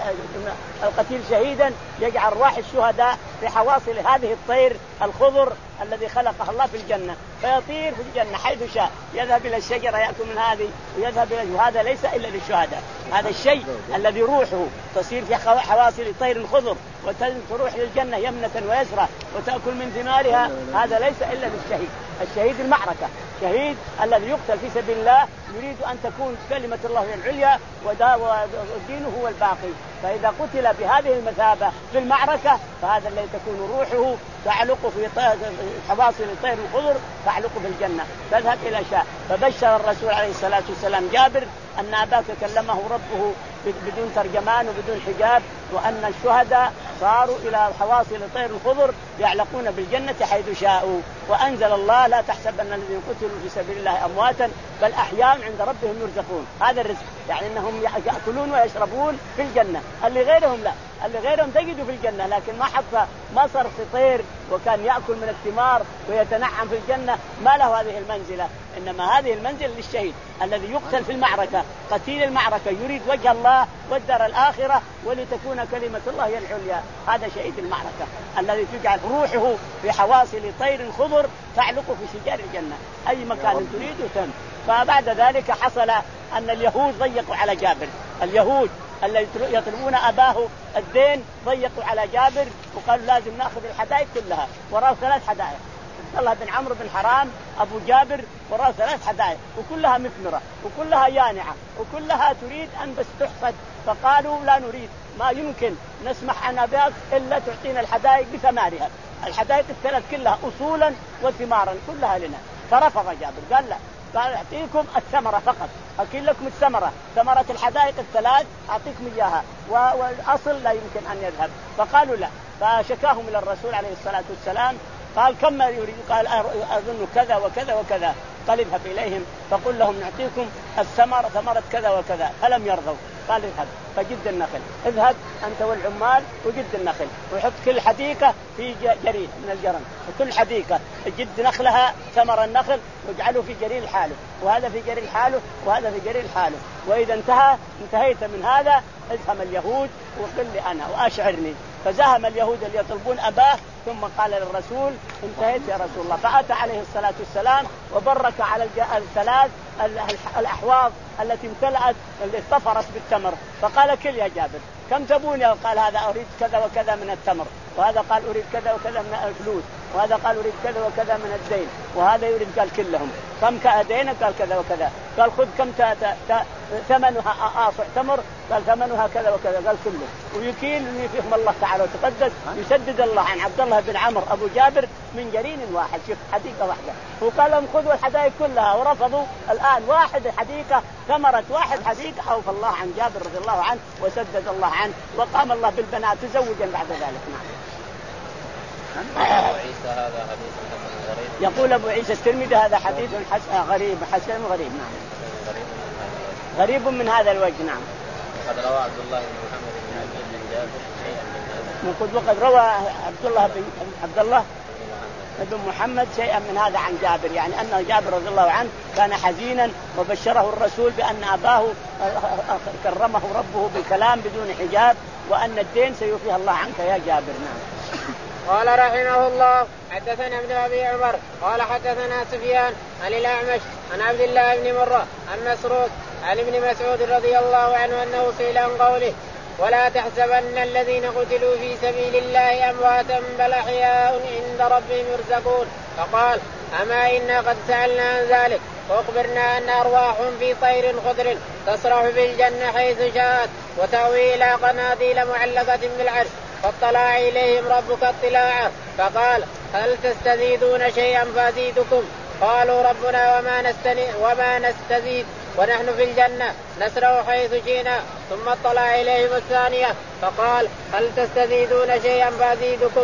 القتيل شهيدا، يجعل روح الشهداء في حواصل هذه الطير الخضر الذي خلقها الله في الجنة، فيطير في الجنة حيث شاء، يذهب إلى الشجرة يأكل من هذه ويذهب إلى، وهذا ليس إلا للشهداء. هذا الشيء الذي روحه تصير في حواصل طير خضر وتروح للجنة يمنة ويسرى وتأكل من ثمارها، هذا ليس إلا للشهيد. الشهيد المعركة، شهيد الذي يقتل في سبيل الله يريد أن تكون كلمة الله هي العليا ودينه هو الباقي. فإذا قتل بهذه المثابة في المعركة فهذا الذي تكون روحه تعلق في حواصل طير الخضر، تعلق في الجنة، تذهب إلى شاء. فبشر الرسول عليه الصلاة والسلام جابر أن أباك كلمه ربه بدون ترجمان وبدون حجاب، وأن الشهداء صاروا إلى حواصل طير الخضر يعلقون بالجنة حيث شاءوا. وأنزل الله: لا تحسبن الذين قتلوا في سبيل الله أمواتا بل أحياء عند ربهم يرزقون. هذا الرزق يعني أنهم يأكلون ويشربون في الجنة، اللي غيرهم لا، اللي غيرهم تجدوا في الجنة لكن ما حط مصر في طير وكان يأكل من الثمار ويتنعم في الجنة، ما له هذه المنزلة. إنما هذه المنزلة للشهيد الذي يقتل في المعركة، قتيل المعركة يريد وجه الله والدار الآخرة ولتكون كلمة الله هي العليا، هذا شهيد المعركة الذي تجعل روحه في حواصل طير خضر تعلق في شجار الجنة أي مكان تريد تم. فبعد ذلك حصل أن اليهود ضيقوا على جابر، اليهود الذي يطلبون أباه الدين ضيقوا على جابر وقالوا لازم نأخذ الحدائق كلها. وراه ثلاث حدائق، عبد الله بن عمرو بن حرام أبو جابر وراه ثلاث حدائق وكلها مثمرة وكلها يانعة وكلها تريد أن بس تحصد. فقالوا: لا نريد، ما يمكن نسمح عن أباك إلا تعطينا الحدائق بثمارها، الحدائق الثلاث كلها أصولا وثمارا كلها لنا. فرفض جابر، قال: لا، قال: أعطيكم الثمرة فقط، أكل لكم الثمرة، ثمرة الحدائق الثلاث أعطيكم إياها، والأصل لا يمكن أن يذهب. فقالوا لا. فشكاهم إلى الرسول عليه الصلاة والسلام، قال: كم يريد؟ قال: أظن كذا وكذا وكذا. قال: اذهب إليهم فقل لهم نعطيكم الثمرة ثمرة كذا وكذا. فلم يرضوا. قال: اذهب فجد النخل، اذهب أنت والعمال وجد النخل وحط كل حديقة في جريد من الجرن، وكل حديقة جد نخلها ثمر النخل واجعله في جريد حاله، وهذا في جريد حاله وهذا في جريد حاله. وإذا انتهى انتهيت من هذا ازهم اليهود وقل لي أنا وأشعرني. فزهم اليهود اللي يطلبون أباه، ثم قال للرسول: انتهيت يا رسول الله. فأتى عليه الصلاة والسلام وبرك على الثلاث الأحواض التي امتلأت اللي اصطفرت بالتمر. فقال: كل يا جابر، كم تبون؟ قال: هذا أريد كذا وكذا من التمر، وهذا قال أريد كذا وكذا من الفلوس، وهذا قال أريد كذا وكذا من الدين، وهذا يريد. قال: كلهم. كم كأدينا؟ قال: كذا وكذا. قال: خذ كم تا تا تا ثمنها آصع تمر؟ قال: ثمنها كذا وكذا. قال: كله. ويكيل فيهم الله تعالى وتقدس يسدد الله عن عبد الله بن عمرو أبو جابر من جرين واحد، شوف حديقة واحدة. وقال لهم: خذوا الحدائق كلها. ورفضوا. الآن واحد حديقة ثمرة واحد حديقة أوفى الله عن جابر رضي الله عنه وسدد الله عنه، وقام الله بالبنات تزوجا بعد ذلك. نعم. يقول أبو عيسى الترمذي: هذا حديث حسن غريب حسن غريب. نعم. غريب من هذا الوجه. نعم. وقد روى عبد الله بن محمد بن عبد بن جابر شيئا من هذا. وقد روى عبد الله بن عبد الله بن محمد شيئا من هذا عن جابر، يعني أن جابر رضي الله عنه كان حزينا وبشره الرسول بأن أباه كرمه ربه بالكلام بدون حجاب، وأن الدين سيوفيه الله عنك يا جابر. نعم. قال رحمه الله: حدثنا ابن أبي عمر قال حدثنا سفيان عن الأعمش عن عبد الله بن مرة عن مسروق عن ابن مسعود رضي الله عنه أنه سئل عن قوله: ولا تحسبن الذين قتلوا في سبيل الله أمواتا بل أحياء عند ربهم يرزقون. فقال أما إنا قد سألنا عن ذلك وأخبرنا أن أرواحهم في طير خضر تسرح في الجنة حيث شاءت وتأوي إلى قناديل معلقة بالعرش فاطلع إليهم ربك اطلاعا فقال هل تستزيدون شيئا فأزيدكم؟ قالوا ربنا وما, نستني وما نستزيد ونحن في الجنة نسرع حيث شئنا. ثم اطلع إليهم الثانية فقال هل تستزيدون شيئا فأزيدكم؟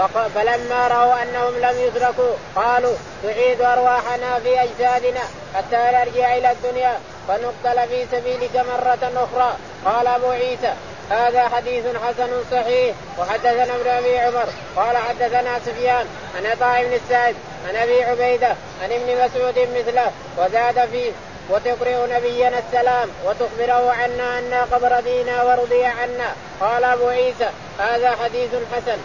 فلما رأوا أنهم لم يتركوا قالوا تعيد أرواحنا في أجسادنا حتى نرجع إلى الدنيا فنقتل في سبيلك مرة أخرى. قال أبو عيسى هذا حديث حسن صحيح. وحدثنا ابن أبي عمر قال حدثنا سفيان عن عطاء بن السائب عن أبي عبيدة عن ابن مسعود مثله وزاد فيه وتقرئ نبينا السلام وتخبره عنا أنا قد رضينا ورضي عنا. قال أبو عيسى هذا حديث حسن.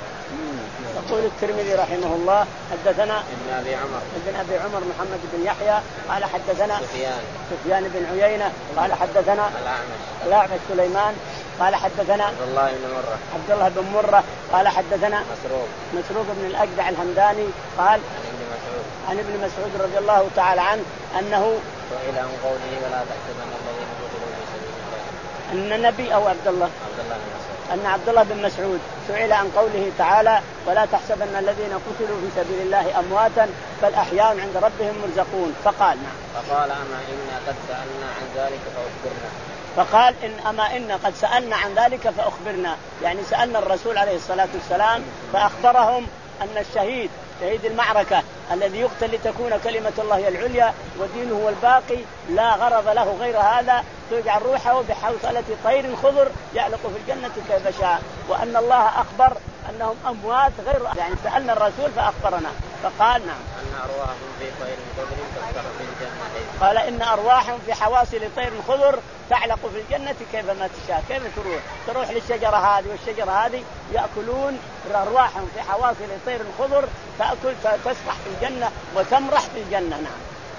يقول الترمذي رحمه الله حدثنا ابن أبي عمر ابن أبي عمر محمد بن يحيى قال حدثنا سفيان سفيان بن عيينة قال حدثنا الأعمش الأعمش سليمان قال حدثنا عبد الله بن مرة عبد الله بن مرة قال حدثنا مسروق مسروق بن الأجدع الهمداني قال عن ابن مسعود عن ابن مسعود رضي الله تعالى عنه أنه سئل عن قوله ولا تحسبن الذين قتلوا في سبيل الله أن النبي أو عبد الله عبد الله بن مسعود أن عبد الله بن مسعود سئل عن قوله تعالى ولا تحسبن الذين قتلوا في سبيل الله أمواتا بل أحياء عند ربهم مرزقون. فقال نعم فقال أما إنا قد سألنا عن ذلك فأخبرنا فقال إن أما إن قد سألنا عن ذلك فأخبرنا يعني سألنا الرسول عليه الصلاة والسلام فأخبرهم أن الشهيد شهيد المعركة الذي يقتل لتكون كلمة الله هي العليا ودينه هو الباقي لا غرض له غير هذا تجعل روحه بحوصلة طير خضر يعلق في الجنة كيف شاء وأن الله أخبر أنهم أموات غير يعني سألنا الرسول فأخبرنا. فقال نعم أن أرواحهم في طير خضر تسرح في الجنة قال إن أرواحهم في حواصل طير خضر تعلق في الجنة كيفما تشاء. كيف تروح تروح للشجرة هذه والشجرة هذه يأكلون أرواحهم في حواصل طير خضر تأكل تسرح في الجنة وتمرح في الجنة. نعم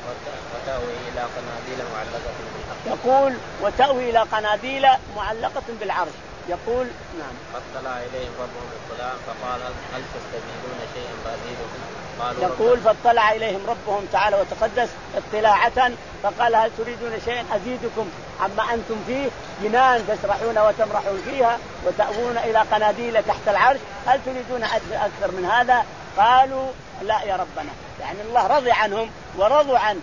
وتأوي إلى قناديل معلقة بالعرش يقول وتأوي إلى قناديل معلقة بالعرش. يقول نعم فاطلع إليهم ربهم اطلاعا فقال هل تستزيدون شيئا فأزيدكم؟ يقول فاطلع إليهم ربهم تعالى وتقدس اطلاعة فقال هل تريدون شيئا أزيدكم عما أنتم فيه جنان تسرحون وتمرحون فيها وتأوون إلى قناديل تحت العرش هل تريدون أكثر من هذا؟ قالوا لا يا ربنا يعني الله رضي عنهم ورضوا عنه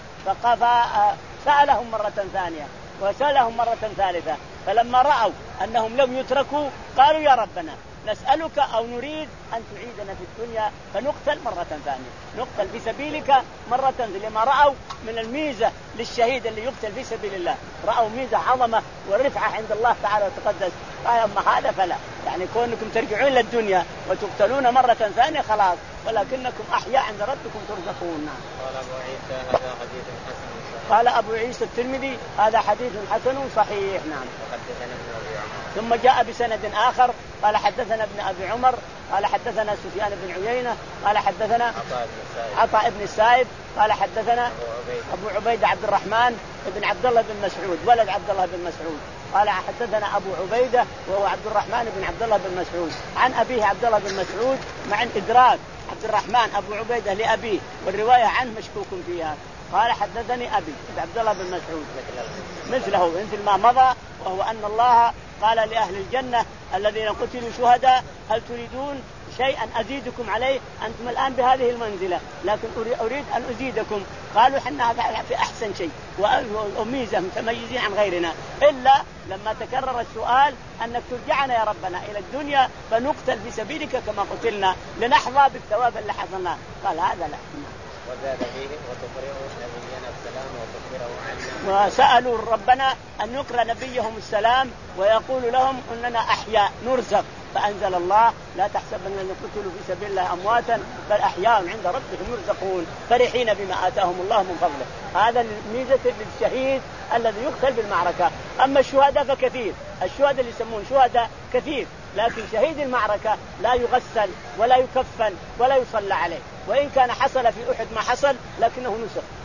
فسألهم مرة ثانية وسألهم مرة ثالثة فلما رأوا أنهم لم يتركوا قالوا يا ربنا نسألك أو نريد أن تعيدنا في الدنيا فنقتل مرة ثانية نقتل في سبيلك مرة ثانية. لما رأوا من الميزة للشهيد اللي يقتل في سبيل الله رأوا ميزة عظمة ورفعة عند الله تعالى وتقدس قال أما هذا فلا يعني كونكم ترجعون للدنيا وتقتلون مرة ثانية خلاص ولكنكم أحياء عند ربكم ترزقون. قال أبو عيسى هذا حديث حسن صحيح. قال أبو عيسى الترمذي هذا حديث حسن صحيح. نعم وحدثنا ابن أبي عمر ثم جاء بسند آخر قال حدثنا ابن أبي عمر قال حدثنا سفيان بن عيينة قال حدثنا عطاء بن السائب قال حدثنا أبو عبيدة عبد الرحمن بن عبد الله بن مسعود ولد عبد الله بن مسعود قال حدثنا أبو عبيدة وهو عبد الرحمن بن عبد الله بن مسعود عن أبيه عبد الله بن مسعود مع الإدراك عبد الرحمن أبو عبيدة لأبيه والرواية عنه مشكوك فيها. قال حدثني أبي عبد الله بن مسعود مثله مثل ما مضى وهو أن الله قال لأهل الجنة الذين قتلوا شهداء هل تريدون شيئا أزيدكم عليه أنتم الآن بهذه المنزلة لكن أريد أن أزيدكم. قالوا حنا في أحسن شيء وميزة متميزين عن غيرنا إلا لما تكرر السؤال أنك ترجعنا يا ربنا إلى الدنيا فنقتل في سبيلك كما قتلنا لنحظى بالثواب اللي حصلنا. قال هذا لا. وزاد فيه وتقرئوا نبينا السلام وتخبره عنا وسألوا ربنا أن يقرأ نبيهم السلام ويقول لهم أننا أحياء نرزق فأنزل الله لا تحسبن الذين قتلوا في سبيل الله أمواتا بل أحياء عند ربهم يرزقون فرحين بما آتاهم الله من فضله. هذا الميزة للشهيد الذي يقتل بالمعركة. أما الشهداء فكثير الشهداء اللي يسمون شهداء كثير لكن شهيد المعركة لا يغسل ولا يكفن ولا يصلى عليه وإن كان حصل في أحد ما حصل لكنه نسخ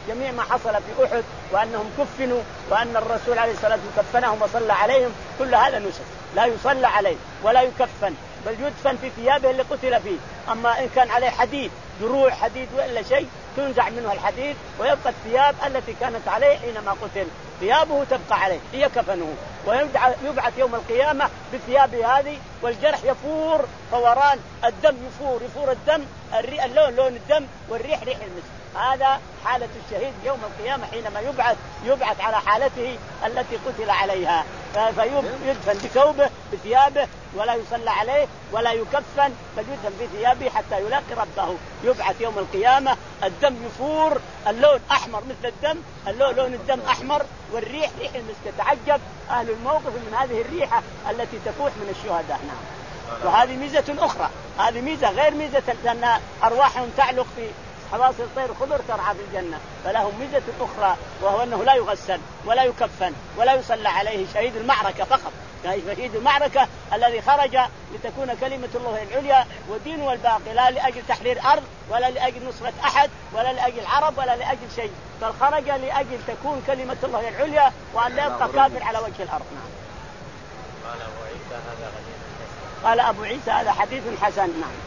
جميع ما حصل في أحد وأنهم كفنوا وأن الرسول عليه الصلاة والسلام كفنهم وصلى عليهم، كل هذا نسخ، لا يصلى عليه ولا يكفن، بل يدفن في ثيابه اللي قتل فيه. أما إن كان عليه حديد دروع حديد وإلا شيء تنزع منه الحديد ويبقى الثياب التي كانت عليه حينما قتل، ثيابه تبقى عليه هي كفنه، ويبعث يوم القيامة بثيابه هذه، والجرح يفور فوران الدم، يفور يفور الدم، اللون لون الدم والريح ريح المسك. هذا حالة الشهيد يوم القيامة حينما يبعث يبعث على حالته التي قتل عليها، فيدفن بثوبه بثيابه ولا يصلى عليه ولا يكفن، بل يدفن بثيابه حتى يلاقي ربه. يبعث يوم القيامة الدم يفور، اللون أحمر مثل الدم، اللون لون الدم أحمر، والريح ريح المسك. تعجب أهل الموقف من هذه الريحة التي تفوح من الشهداء. نعم. وهذه ميزة أخرى، هذه ميزة غير ميزة أن أرواحهم تعلق في حواصل طير خضر ترعى في الجنة، فلهم ميزة أخرى، وهو أنه لا يغسل ولا يكفن ولا يصلى عليه، شهيد المعركة فقط، شهيد المعركة الذي خرج لتكون كلمة الله العليا ودينه الباقي، لا لأجل تحرير أرض ولا لأجل نصرة أحد ولا لأجل عرب ولا لأجل شيء، بل خرج لأجل تكون كلمة الله العليا وأن لا يبقى كافر على وجه الأرض. نعم. قال أبو عيسى هذا حديث حسن. قال أبو عيسى هذا حديث حسن. نعم.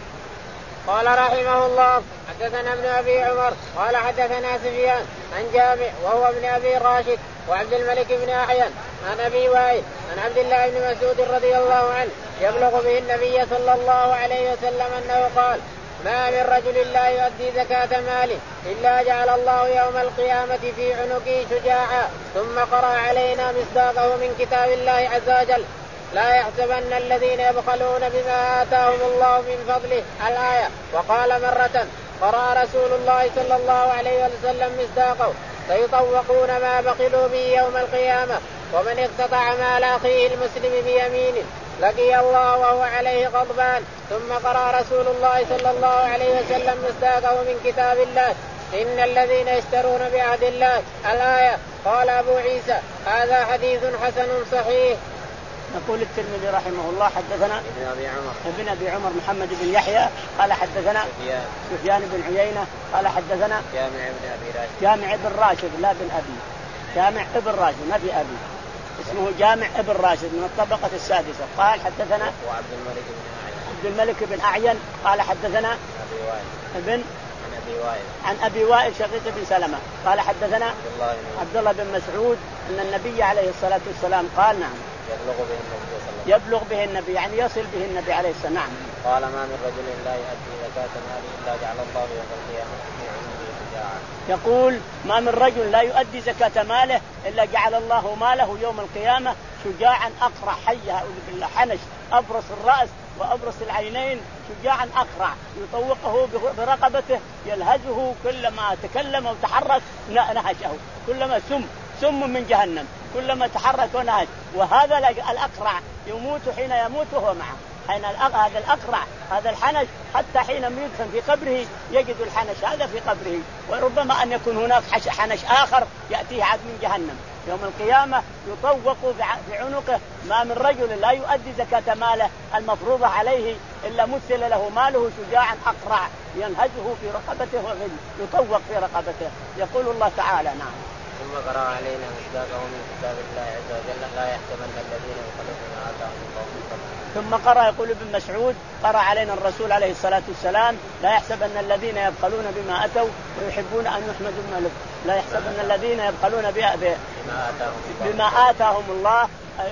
قال رحمه الله حدثنا ابن أبي عمر قال حدثنا سفيان عن جامع وهو ابن أبي راشد وعبد الملك بن أحيان عن أبي وائل عن عبد الله بن مسعود رضي الله عنه يبلغ به النبي صلى الله عليه وسلم أنه قال: ما من رجل لا يؤدي زكاة ماله إلا جعل الله يوم القيامة في عنقه شجاعا. ثم قرأ علينا مصداقه من كتاب الله عز وجل: لا يحسبن الذين يبخلون بما آتاهم الله من فضله الآية. وقال مرة قرأ رسول الله صلى الله عليه وسلم مصداقه: سيطوقون ما بخلوا به يوم القيامة. ومن اقتطع مال أخيه المسلم بيمينه لقي الله وهو عليه غضبان. ثم قرأ رسول الله صلى الله عليه وسلم مصداقه من كتاب الله: إن الذين يشترون بعهد الله الآية. قال أبو عيسى هذا حديث حسن صحيح. يقول الترمذي رحمه الله حدثنا ابن أبي عمر ابن أبي عمر محمد بن يحيى قال حدثنا سفيان سفيان بن عيينة قال حدثنا جامع بن أبي راشد جامع بن راشد لا بن أبي جامع ابن راشد ما في أبي اسمه جامع ابن راشد من الطبقة السادسة. قال حدثنا وعبد الملك بن أعين عبد الملك بن أعين قال حدثنا أبي وائل ابن عن أبي وائل عن أبي وائل شقيق بن سلمة قال حدثنا عبد الله بن عبد الله بن مسعود أن النبي عليه الصلاة والسلام قال: نعم يبلغ به النبي صلى الله عليه وسلم يبلغ به النبي يعني يصل به النبي عليه الصلاة والسلام. قال: ما من رجل لا يؤدي زكاة ماله إلا جعل الله يوم القيامة في عنقه شجاعا. يقول: ما من رجل لا يؤدي زكاة ماله إلا جعل الله ماله يوم القيامة شجاعا أقرع، حي أعوذ بالله، حنش، أبرص الرأس وأبرص العينين، شجاعا أقرع، يطوقه برقبته يلهزه، كلما تكلم وتحرك نهشه، كلما سم سم من جهنم، كلما تحرك ونهج. وهذا الأقرع يموت حين يموت وهو معه، حين هذا الأقرع هذا الحنش حتى حين يدفن في قبره يجد الحنش هذا في قبره، وربما أن يكون هناك حنش آخر يأتيه عاد من جهنم. يوم القيامة يطوق بعنقه. ما من رجل لا يؤدي زكاة ماله المفروضة عليه إلا مثل له ماله شجاعا أقرع ينهجه في رقبته وغل يطوق في رقبته. يقول الله تعالى: نعم. ثم قرأ علينا مصداقه من كتاب الله عز وجل: لا يحسبن الذين يبخلون بما آتاهم الله من فضله. ثم قرأ يقول ابن مسعود قرأ علينا الرسول عليه الصلاة والسلام: لا يحسبن الذين يبخلون بما أتوا ويحبون أن يحمدوا بما لهم. لا يحسبن الذين يبخلون بما آتاهم, بما آتاهم الله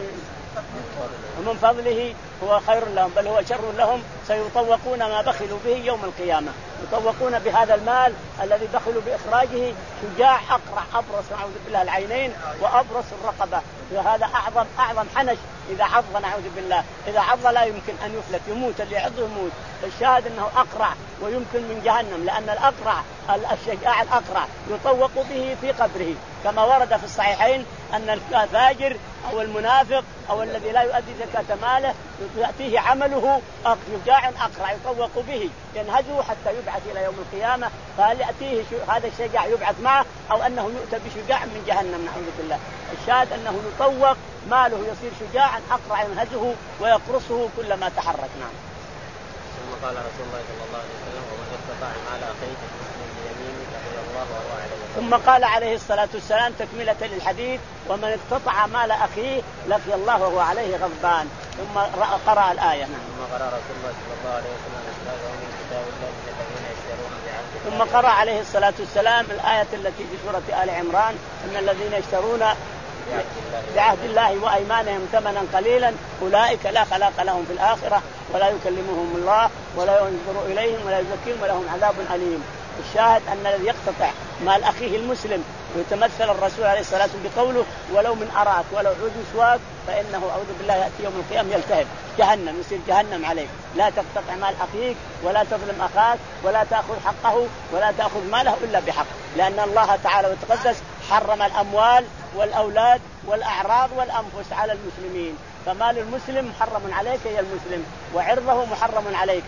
ومن فضله هو خير لهم بل هو شر لهم، سيطوقون ما بخلوا به يوم القيامة. يطوقون بهذا المال الذي بخلوا بإخراجه شجاع أقرع أبرص نعوذ بالله العينين وأبرص الرقبة، وهذا أعظم أعظم حنش. إذا عض نعوذ بالله إذا عض لا يمكن أن يفلت، يموت، اللي يعضه يموت. الشاهد أنه أقرع ويمكن من جهنم، لأن الأقرع الشجاع الأقرع يطوق به في قبره، كما ورد في الصحيحين أن الفاجر أو المنافق أو الذي لا يؤدي زكاة ماله يأتيه عمله شجاع أقرع يطوق به ينهجه حتى يبعث إلى يوم القيامة. فهل يأتيه هذا الشجاع يبعث معه أو أنه يؤتى بشجاع من جهنم نعوذ بالله؟ الشاهد أنه يطوق ماله يصير شجاعا أقرع ينهجه ويقرصه كلما تحرك. نعم. ثم قال رسول الله صلى الله عليه وسلم ومن استطاع مال اخيه المسلم بيمينه لقي الله وهو عليه. ثم قال عليه الصلاة والسلام تكملة للحديث ومن اقتطع مال أخيه لقي الله وهو عليه غضبان. ثم قرأ الآية. ثم قرأ رسول الله صلى الله عليه وسلم أسبابه من كتاب الله من الذين يشترون بعهد. ثم قرأ عليه الصلاة والسلام الآية التي في سورة آل عمران إن الذين يشترون بعهد الله وأيمانهم ثمنا قليلا أولئك لا خلاق لهم في الآخرة ولا يكلمهم الله ولا ينظر إليهم ولا يزكيهم ولهم عذاب أليم. الشاهد أن الذي يقتطع مال أخيه المسلم ويتمثل الرسول عليه الصلاة والسلام بقوله ولو من أراك ولو عود مسواك فإنه أعوذ بالله يأتي يوم القيامة يلتهب جهنم يصير جهنم عليك. لا تقتطع مال أخيك ولا تظلم أخاك ولا تأخذ حقه ولا تأخذ ماله إلا بحق، لأن الله تعالى وتقدس حرم الأموال والأولاد والأعراض والأنفس على المسلمين. فمال المسلم محرم عليك يا المسلم وعرضه محرم عليك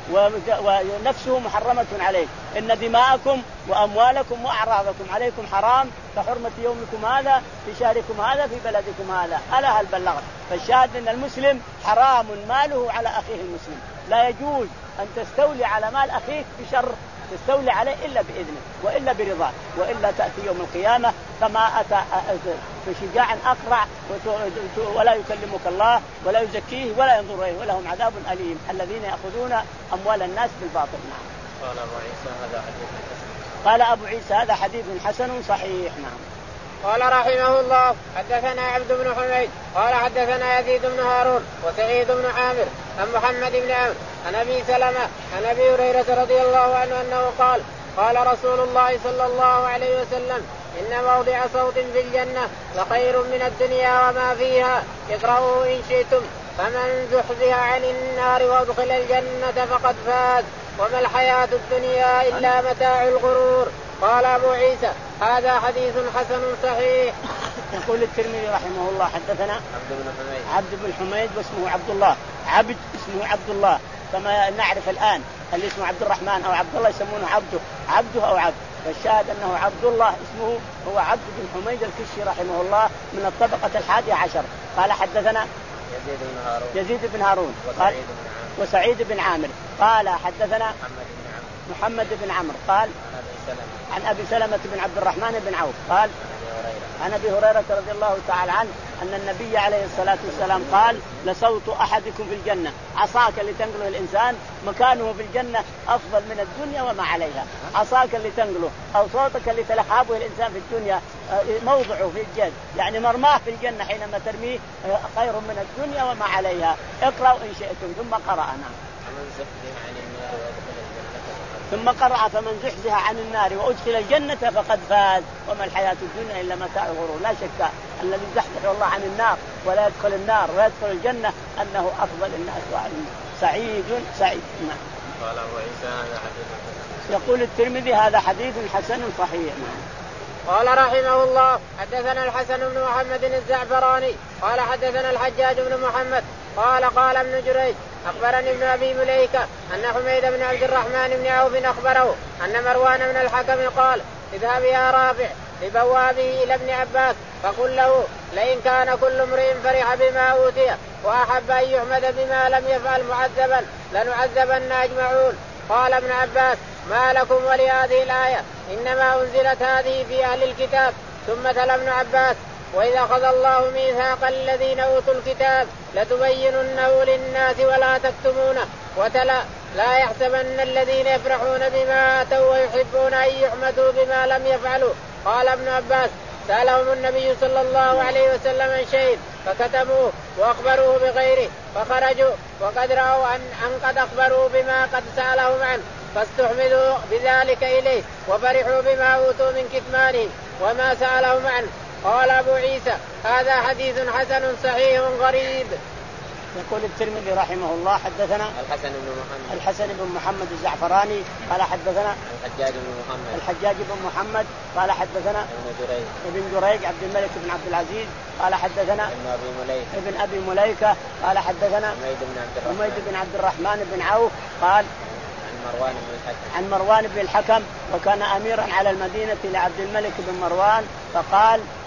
ونفسه محرمة عليك. إن دماءكم وأموالكم وأعراضكم عليكم حرام كحرمة يومكم هذا في شهركم هذا في بلدكم هذا. ألا هل بلغت؟ فالشاهد أن المسلم حرام ماله على أخيه المسلم. لا يجوز أن تستولي على مال أخيك بشر تستولي عليه إلا بإذنه وإلا برضاه، وإلا تأتي يوم القيامة كما أتى بشجاع أقرع ولا يكلمك الله ولا يزكيه ولا ينظر إليه ولهم عذاب أليم الذين يأخذون أموال الناس بالباطل. نعم. قال أبو عيسى هذا حديث حسن. قال أبو عيسى هذا حديث حسن صحيح. نعم. قال رحمه الله حدثنا عبد بن حميد قال حدثنا يزيد بن هارون وسعيد بن عامر عن محمد بن عمرو عن أبي سلمة عن أبي هريرة رضي الله عنه أنه قال قال رسول الله صلى الله عليه وسلم إن موضع صوت في الجنة لخير من الدنيا وما فيها اقرأوا إن شئتم فمن زحزح عن النار وادخل الجنة فقد فاز وما الحياة الدنيا إلا متاع الغرور. قال أبو عيسى هذا حديث حسن صحيح. يقول الترمذي رحمه الله حدثنا عبد بن حميد عبد بن حميد واسمه عبد الله عبد اسمه عبد الله كما نعرف الآن اللي اسمه عبد الرحمن أو عبد الله يسمونه عبده عبده أو عبد. فالشاهد أنه عبد الله اسمه هو عبد بن حميد الكشي رحمه الله من الطبقة الحادية عشر. قال حدثنا يزيد بن هارون يزيد بن هارون قال وسعيد بن عامر قال حدثنا محمد بن عمرو محمد بن عمرو قال عن أبي سلمة بن عبد الرحمن بن عوف قال عن أبي هريرة رضي الله تعالى عنه أن النبي عليه الصلاة والسلام قال لصوت أحدكم في الجنة عصاك اللي تنقله الإنسان مكانه في الجنة أفضل من الدنيا وما عليها. عصاك اللي تنقله أو صوتك اللي تلحبه الإنسان في الدنيا موضعه في الجنة يعني مرماه في الجنة حينما ترميه خير من الدنيا وما عليها. اقرأوا إن شئتم. ثم قرأنا ثم قرأ فمن زحزح عن النار وأدخل الجنة فقد فاز وما الحياة الدنيا إلا متاع الغرور. لا شك الذي زحزح الله عن النار ولا يدخل النار ويدخل الجنة أنه أفضل الناس وأعلم سعيد سعيد. نعم. قال أبو عيسى هذا حديث يقول الترمذي هذا حديث حسن صحيح. نعم. قال رحمه الله حدثنا الحسن بن محمد الزعفراني قال حدثنا الحجاج بن محمد قال قال ابن جريج أخبرني ابن أبي مليكة أن حميد بن عبد الرحمن بن عوف أخبره أن مروان بن الحكم قال اذهب يا رافع لبوابه إلى ابن عباس فقل له لئن كان كل امرئ فرح بما أوتي وأحب أن يحمد بما لم يفعل معذبا لنعذبن أجمعون. قال ابن عباس ما لكم ولهذه الآية إنما أنزلت هذه في أهل الكتاب. ثم تلا ابن عباس وإذا أخذ الله ميثاق الذين أوتوا الكتاب لتبيننه للناس ولا تكتمونه وتلا لا يحسبن الذين يفرحون بما آتوا ويحبون أن يحمدوا بما لم يفعلوا. قال ابن عباس سألهم النبي صلى الله عليه وسلم عن شيء فكتموه وأخبروه بغيره فخرجوا وقد رأوا أن, أن قد أخبروا بما قد سألهم عنه فاستحملوا بذلك إليه وفرحوا بما أوتوا من كتمانه وما سألهم عنه. قال أبو عيسى هذا حديث حسن صحيح غريب. يقول الترمذي رحمه الله حدثنا الحسن بن محمد الحسن بن محمد الزعفراني قال حدثنا الحجاج بن محمد الحجاج بن محمد قال حدثنا ابن جريج ابن جريج عبد الملك بن عبد العزيز قال حدثنا ابن أبي مليكة ابن أبي مليكة قال حدثنا حميد بن عبد الرحمن حميد بن عبد الرحمن بن عوف قال عن مروان بن الحكم عن مروان بن الحكم وكان أميرا على المدينة لعبد الملك بن مروان فقال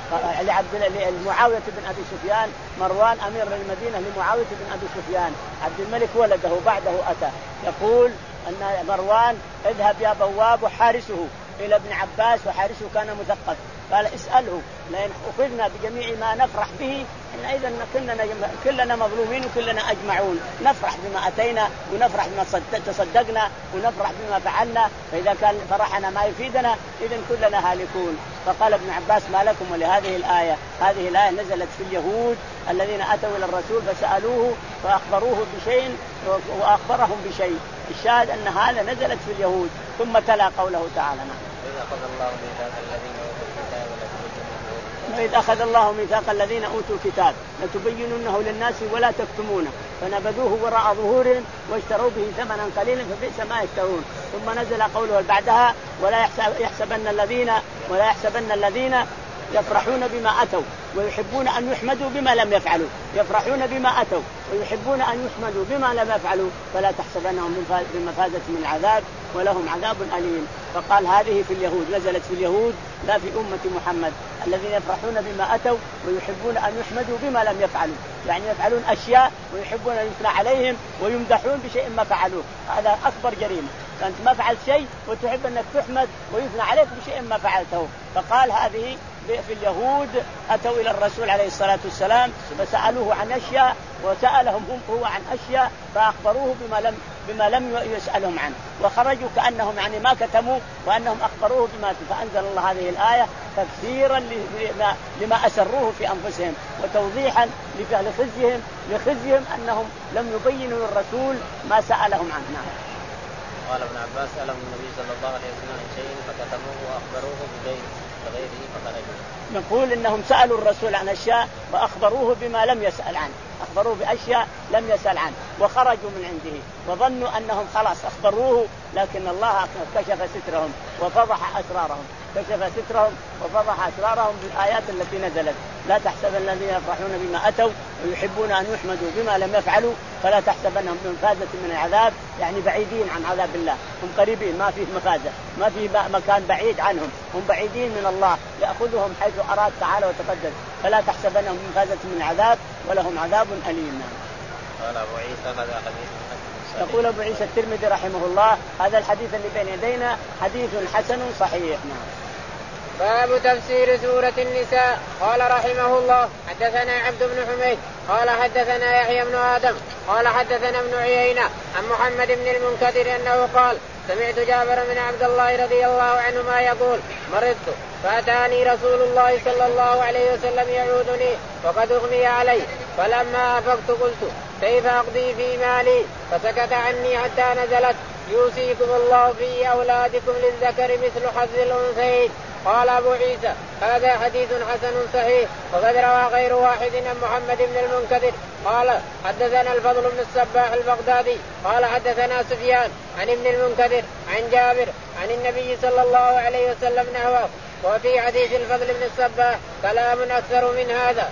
لعبد لمعاوية بن أبي سفيان، مروان أمير المدينة لمعاوية بن أبي سفيان، عبد الملك ولده بعده أتى، يقول أن مروان اذهب يا بواب وحارسه إلى ابن عباس، وحارسه كان مثقف، قال اسأله لأن أخذنا بجميع ما نفرح به إن إذا كلنا كلنا مظلومين وكلنا أجمعون، نفرح بما أتينا ونفرح بما تصدقنا ونفرح بما فعلنا، فإذا كان فرحنا ما يفيدنا إذا كلنا هالكون. فقال ابن عباس ما لكم ولهذه الآية؟ هذه الآية نزلت في اليهود الذين أتوا إلى الرسول فسألوه فأخبروه بشيء وأخبرهم بشيء، الشاهد أن هذا نزلت في اليهود. ثم تلا قوله تعالى إذا أخذ الله ميثاق الذين أوتوا الكتاب وإذ أخذ الله ميثاق الذين أوتوا الكتاب لتبيننه للناس ولا تكتمونه فنبذوه وراء ظهورهم واشتروا به ثمنا قليلا فبئس ما يشترون. ثم نزل قوله بعدها ولا يحسبن الذين ولا يحسبن الذين يفرحون بما أتوا ويحبون أن يحمدوا بما لم يفعلوا، يفرحون بما أتوا ويحبون أن يحمدوا بما لم يفعلوا فلا تحسبنهم بمفازة من العذاب ولهم عذاب أليم. فقال هذه في اليهود، نزلت في اليهود لا في أمة محمد، الذين يفرحون بما أتوا ويحبون أن يحمدوا بما لم يفعلوا، يعني يفعلون أشياء ويحبون أن يثنى عليهم ويمدحون بشيء ما فعلوه، هذا أكبر جريمة، فأنت ما فعلت شيء وتحب أنك تحمد ويثنى عليك بشيء ما فعلته. فقال هذه في اليهود أتوا إلى الرسول عليه الصلاة والسلام فسألوه عن أشياء وسألهم هو عن أشياء فأخبروه بما لم بما لم يسألهم عنه، وخرجوا كأنهم يعني ما كتموا وأنهم أخبروه بما، فأنزل الله هذه الآية تفسيرا لما, لما أسروه في أنفسهم وتوضيحا لخزيهم لخزيهم أنهم لم يبينوا للرسول ما سألهم عنه. قال ابن عباس سألهم النبي صلى الله عليه وسلم عن شيء فكتموه وأخبروه بغيره فغيره فخرجوا. نقول إنهم سألوا الرسول عن أشياء وأخبروه بما لم يسأل عنه، أخبروه بأشياء لم يسأل عنه وخرجوا من عنده وظنوا أنهم خلاص أخبروه، لكن الله كشف سترهم وفضح أسرارهم، كشف سترهم وفضح أسرارهم بالآيات التي نزلت. لا تحسبن الذين يفرحون بما أتوا ويحبون أن يحمدوا بما لم يفعلوا فلا تحسبنهم بمفازة من العذاب، يعني بعيدين عن عذاب الله، هم قريبين ما فيه مفازة، ما فيه مكان بعيد عنهم، هم بعيدين من الله يأخذهم حيث أراد تعالى وتقدس. فلا تحسبنهم بمفازة من العذاب ولهم عذاب أليم. قال أبو عيسى هذا حديث حسن. يقول أبو عيسى الترمذي رحمه الله هذا الحديث اللي بين يدينا حديث حسن صحيح. باب تفسير سورة النساء. قال رحمه الله حدثنا عبد بن حميد قال حدثنا يحيى بن آدم قال حدثنا ابن عيينة عن محمد بن المنكدر أنه قال سمعت جابر بن عبد الله رضي الله عنهما يقول مرضت فأتاني رسول الله صلى الله عليه وسلم يعودني وقد أغمي علي، فلما أفقت قلت كيف أقضي في مالي؟ فسكت عني حتى نزلت يوصيكم الله في أولادكم للذكر مثل حظ الأنثيين. قال أبو عيسى هذا حديث حسن صحيح. وقد روى غير واحد عن محمد بن المنكدر قال حدثنا الفضل بن الصباح البغدادي قال حدثنا سفيان عن ابن المنكدر عن جابر عن النبي صلى الله عليه وسلم نحوه. وفي حديث الفضل بن الصباح كلام أكثر من هذا.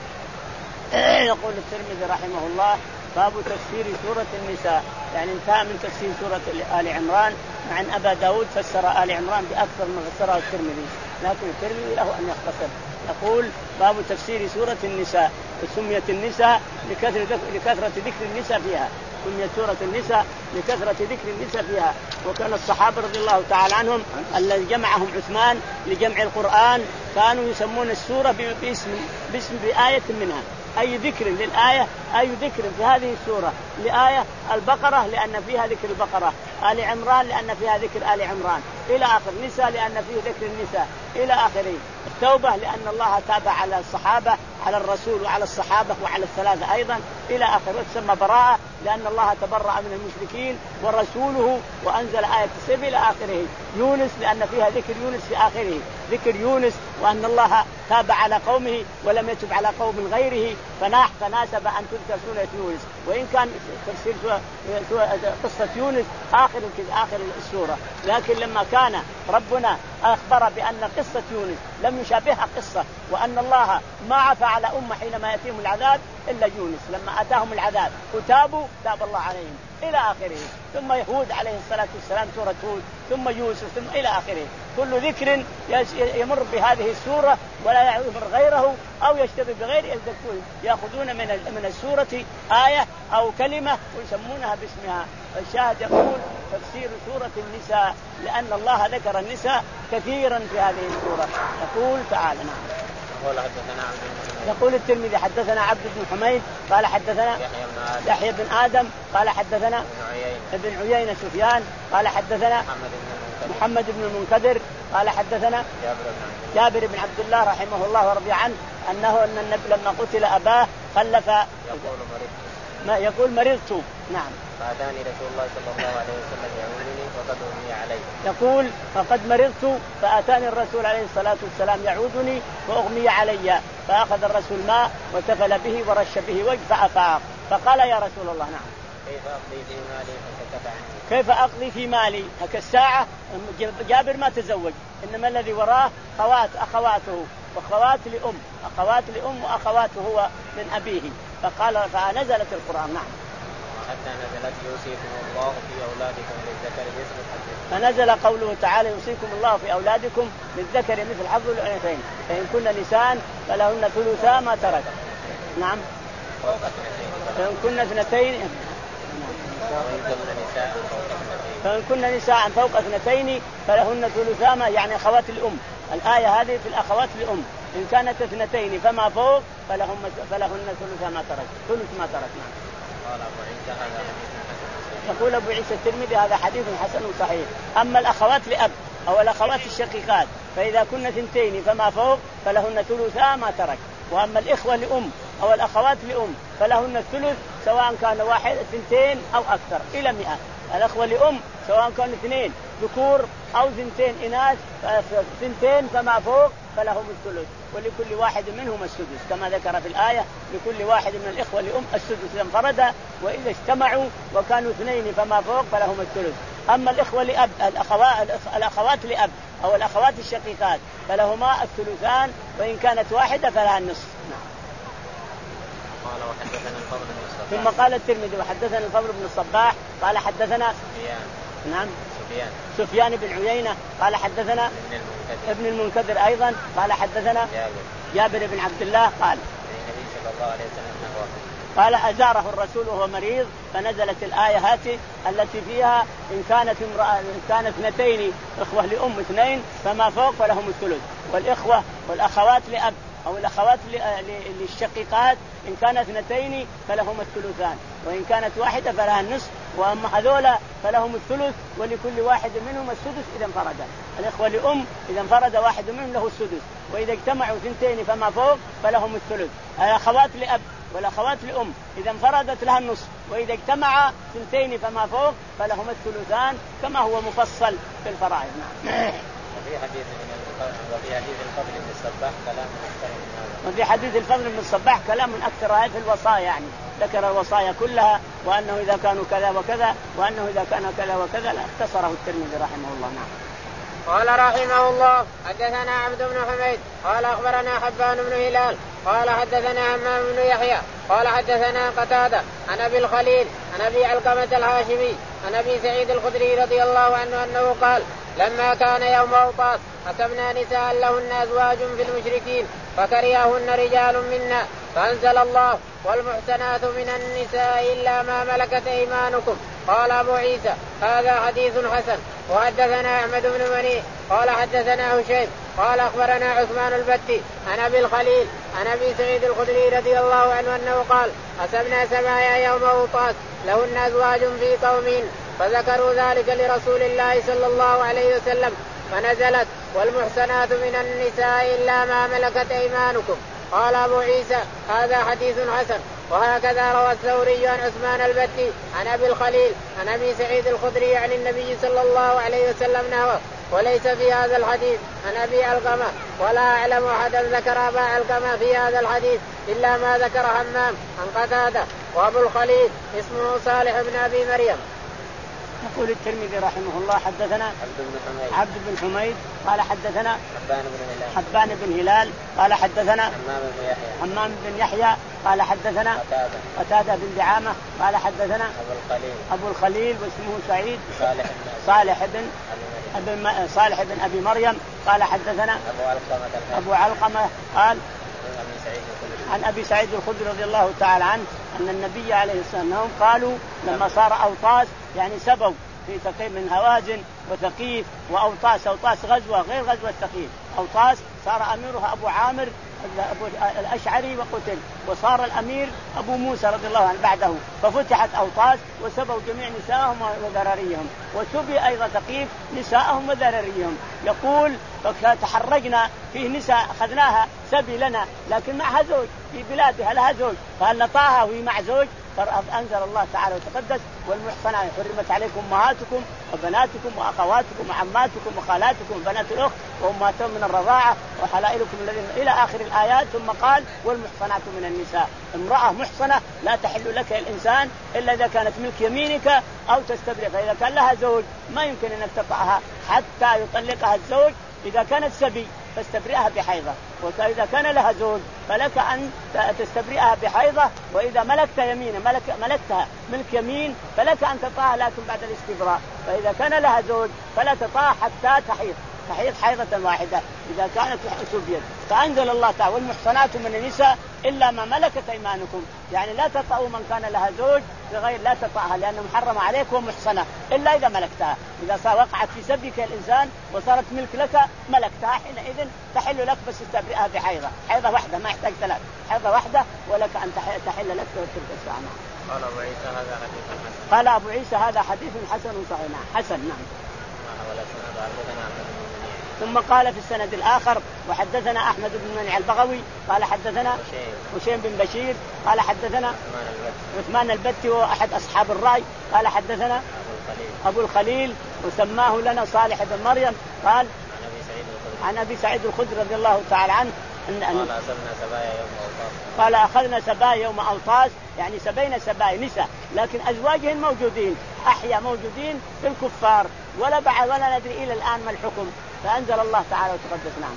يقول الترمذي رحمه الله باب تفسير سورة النساء، يعني انتهى من تفسير سورة آل عمران، مع أن أبا داود فسر آل عمران بأكثر من فسرها الترمذي، لكن الترمذي له أن يختصر. يقول باب تفسير سورة النساء، وسميت النساء لكثرة, لكثرة ذكر النساء فيها، سميت سورة النساء لكثرة ذكر النساء فيها. وكان الصحابة رضي الله تعالى عنهم الذي جمعهم عثمان لجمع القرآن كانوا يسمون السورة باسم, باسم بآية منها، أي ذكر للآية، أي ذكر في هذه السورة لآية البقرة لأن فيها ذكر البقرة، آل عمران لأن فيها ذكر آل عمران، إلى آخر، نساء لأن فيه ذكر النساء إلى آخره، التوبة لأن الله تابع على الصحابة على الرسول وعلى الصحابة وعلى الثلاثة أيضا إلى آخر. وتسمى براءة لأن الله تبرأ من المشركين ورسوله وأنزل آية السيف إلى آخره. يونس لأن فيها ذكر يونس في آخره، ذكر يونس وأن الله تاب على قومه ولم يتب على قوم غيره فناح فناسب أن تذكر سورة يونس، وإن كان تفسير قصة يونس آخر آخر السورة، لكن لما كان ربنا أخبر بأن قصة يونس لم يشابهها قصة وأن الله ما عفى على أمة حينما يأتيهم العذاب إلا يونس لما أتاهم العذاب وتابوا تاب الله عليهم إلى آخره. ثم يهود عليه الصلاة والسلام سورة هود، ثم يوسف، ثم إلى آخره. كل ذكر يمر بهذه السورة ولا يمر غيره أو يشتبه بغير يذكرون، يأخذون من من السورة آية أو كلمة ويسمونها باسمها. الشاهد يقول تفسير سورة النساء لأن الله ذكر النساء كثيرا في هذه السورة. يقول تعالى نعم. يقول الترمذي حدثنا عبد بن حميد قال حدثنا يحيى بن آدم قال حدثنا ابن عيينة سفيان قال حدثنا محمد بن المنكدر قال حدثنا جابر بن عبد الله رحمه الله ورضي عنه أنه أن النبي لما قتل أباه خلف ما يقول مرضت. نعم. فأتاني رسول الله صلى الله عليه وسلم يعودني وقد أغمي علي. يقول فقد مرضت فأتاني الرسول عليه الصلاة والسلام يعودني وأغمي علي، فأخذ الرسول ماء وتفل به ورش به وجه فأفاق، فقال يا رسول الله نعم كيف أقضي في مالي فسكت عني. كيف أقضي في مالي؟ هكا الساعة جابر ما تزوج، إنما الذي وراه خوات أخواته وأخوات لأم أخوات لأم وأخواته هو من أبيه. فقال فنزلت القرآن. نعم. حتى نزلت يوصيكم الله في أولادكم للذكر مثل حظ. فنزل قوله تعالى يوصيكم الله في أولادكم للذكر مثل حظ الأنثيين، فإن كن نساء فلهن ثلثا ما ترك. نعم. فإن كن اثنتين فإن كن نساء فوق اثنتين فلهن ثلثا ما، يعني أخوات الأم. الآية هذه في الأخوات الأم، إن كانت اثنتين فما فوق فلهم فلهن ثلث ما ترك ثلث ما ترك. قال أبو عيسى هذا يقول أبو عيسى الترمذي هذا حديث حسن صحيح. أما الأخوات لأب أو الأخوات الشقيقات فإذا كن اثنتين فما فوق فلهن ثلثا ما ترك، وأما الإخوة لأم أو الأخوات لأم فلهن الثلث سواء كان واحد اثنتين أو أكثر إلى مئة. الأخوة لأم سواء كان اثنين ذكور أو اثنتين إناث اثنتين فما فوق فلهم الثلث، ولكل واحد منهم السدس كما ذكر في الآية لكل واحد من الإخوة لأم السدس إذا انفرد، وإذا اجتمعوا وكانوا اثنين فما فوق فلهم الثلث. أما الإخوة لأب الأخوات, الأخوات لأب أو الأخوات الشقيقات فلهما الثلثان، وإن كانت واحدة فلها النصف. قال وحدثنا الفضل بن الصباح. ثم قال الترمذي وحدثنا الفضل بن الصباح قال حدثنا سفيان. نعم سفيان. سفيان بن عيينة قال حدثنا ابن المنكدر. ابن المنكدر أيضا قال حدثنا جابر. جابر بن عبد الله قال النبي صلى الله عليه وسلم نحوه. قال أزاره الرسول وهو مريض فنزلت الآية هاتي التي فيها إن كانت امرأة إن كانت اثنتين إخوة لأم اثنين فما فوق فلهم الثلث، والإخوة والأخوات لأب أو الأخوات للشقيقات إن كانت اثنتين فلهم الثلثان، وإن كانت واحدة فلها النصف، وأما هذولا فلهم الثلث ولكل واحد منهم السدس إذا انفرد. الإخوة لأم إذا انفرد واحد منهم له السدس، وإذا اجتمعوا اثنتين فما فوق فلهم الثلث. الأخوات لأب والأخوات لأم إذا انفردت لها النصف، وإذا اجتمع اثنتين فما فوق فلهم الثلثان كما هو مفصل في الفرائض. نعم. وفي حديث وفي حديث الفضل بن الصباح كلام أكثر من هذا. وفي حديث الفضل بن الصباح كلام أكثر في الوصايا، يعني ذكر الوصايا كلها وأنه إذا كانوا كذا وكذا وأنه إذا كان كذا وكذا لا اختصره الترمذي رحمه الله. نعم. قال رحمه الله حدثنا عبد بن حميد قال أخبرنا حبان بن هلال قال حدثنا همام بن يحيى قال حدثنا قتادة عن أبي الخليل عن أبي علقمة الهاشمي عن أبي سعيد الخدري رضي الله عنه أنه قال لما كان يوم أوطاس حسبنا نساء لهن أزواج في المشركين فكرههن رجال منا فأنزل الله والمحسنات من النساء إلا ما ملكت أيمانكم. قال أبو عيسى هذا حديث حسن. وحدثنا أحمد بن مني قال حدثنا هشيم قال أخبرنا عثمان البتي عن أبي الخليل عن أبي سعيد الخدري رضي الله عنه أنه قال حسبنا سبايا يوم أوطاس لهن أزواج في قوم فذكروا ذلك لرسول الله صلى الله عليه وسلم فنزلت والمحسنات من النساء إلا ما ملكت أيمانكم. قال أبو عيسى هذا حديث حسن. وهكذا روى الثوري عن عثمان البتي عن أبي الخليل عن أبي سعيد الخدري عن النبي صلى الله عليه وسلم نحوه، وليس في هذا الحديث عن أبي علقمة ولا أعلم أحدا ذكر أبا علقمة في هذا الحديث إلا ما ذكر همام عن قتادة. وأبو الخليل اسمه صالح بن أبي مريم. يقول الترمذي رحمه الله حدثنا عبد بن حميد عبد بن حميد قال حدثنا حبان بن هلال حبان بن هلال قال حدثنا حمام بن يحيى حمام بن يحيى قال حدثنا قتادة قتادة بن دعامة قال حدثنا أبو الخليل أبو الخليل واسمه سعيد صالح بن صالح بن أبي مريم أبي صالح بن أبي مريم قال حدثنا أبو علقمة أبو علقمة قال عن أبي سعيد الخدري عن أبي سعيد الخدري رضي الله تعالى عنه أن النبي عليه الصلاة والسلام قالوا لما صار أوطاس يعني سبوا في ثقيف من هوازن وثقيف وأوطاس أوطاس غزوة غير غزوة ثقيف أوطاس صار أميرها أبو عامر الأشعري وقتل وصار الأمير أبو موسى رضي الله عنه بعده ففتحت أوطاس وسبوا جميع نساءهم وذراريهم وسبي أيضا ثقيف نساءهم وذراريهم. يقول فتحرجنا فيه نساء أخذناها سبي لنا لكن معها زوج في بلادها لها زوج فهل نطاها وهي مع زوج؟ فأنزل الله تعالى وتقدس والمحصنات حرمت عليكم أمهاتكم وبناتكم وأخواتكم وعماتكم وخالاتكم وبنات الأخت وأمهاتكم من الرضاعة وحلائلكم الذين إلى آخر الآيات. ثم قال والمحصنات من النساء امرأة محصنة لا تحل لك الإنسان إلا إذا كانت ملك يمينك أو تستبرئ فإذا كان لها زوج ما يمكن أن تطأها حتى يطلقها الزوج. إذا كانت سبي فاستبرئها بحيضة وإذا كان لها زوج فلك أن تستبرئها بحيضة وإذا ملكت يمين ملك ملكتها ملك يمين فلك أن تطأها لكن بعد الاستبراء. فإذا كان لها زوج فلا تطأها حتى تحيض تحيض حيضة واحدة إذا كانت سبيا. فأنزل الله تعالى والمحصنات من النساء إلا ما ملكت أيمانكم يعني لا تطأوا من كان لها زوج بغير لا تطأها لأنه محرم عليك ومحصنة إلا إذا ملكتها. إذا صار وقعت في سبك الإنسان وصارت ملك لك ملكتها حينئذ تحل لك بس استبرئها بحيضة حيضة واحدة ما يحتاج ثلاث حيضة واحدة ولك أن تحل لك تلك الساعة. قال أبو عيسى هذا حديث حسن قال أبو عيسى هذا حديث حسن صحيح حسن نعم. ثم قال في السند الآخر وحدثنا أحمد بن منع البغوي قال حدثنا هشيم بن بشير قال حدثنا عثمان البتي وأحد أصحاب الرأي قال حدثنا أبو الخليل وسماه لنا صالح بن مريم قال عن أبي سعيد الخدري رضي الله تعالى عنه أن قال أخذنا سبايا يوم أوطاس قال أخذنا سبايا يوم أوطاس يعني سبينا سبايا نساء لكن أزواجهم موجودين أحيا موجودين في الكفار ولا بعد ولا ندري إلى الآن ما الحكم. فأنزل الله تعالى وتقدس نعم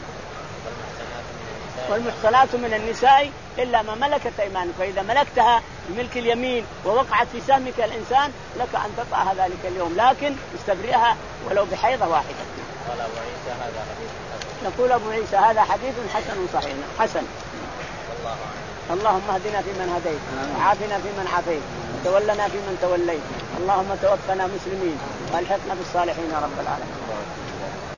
والمحصنات من النساء إلا ما ملكت أيمانك فإذا ملكتها بملك اليمين ووقعت في سهمك الإنسان لك أن تطأها ذلك اليوم لكن استبرئها ولو بحيضة واحدة. قال أبو عيسى هذا حديث حسن. يقول أبو عيسى هذا حديث حسن صحيح حسن. والله اللهم اهدنا فيمن هديت وعافنا فيمن عافيت وتولنا فيمن توليت اللهم توفنا مسلمين والحقنا بالصالحين يا رب العالمين.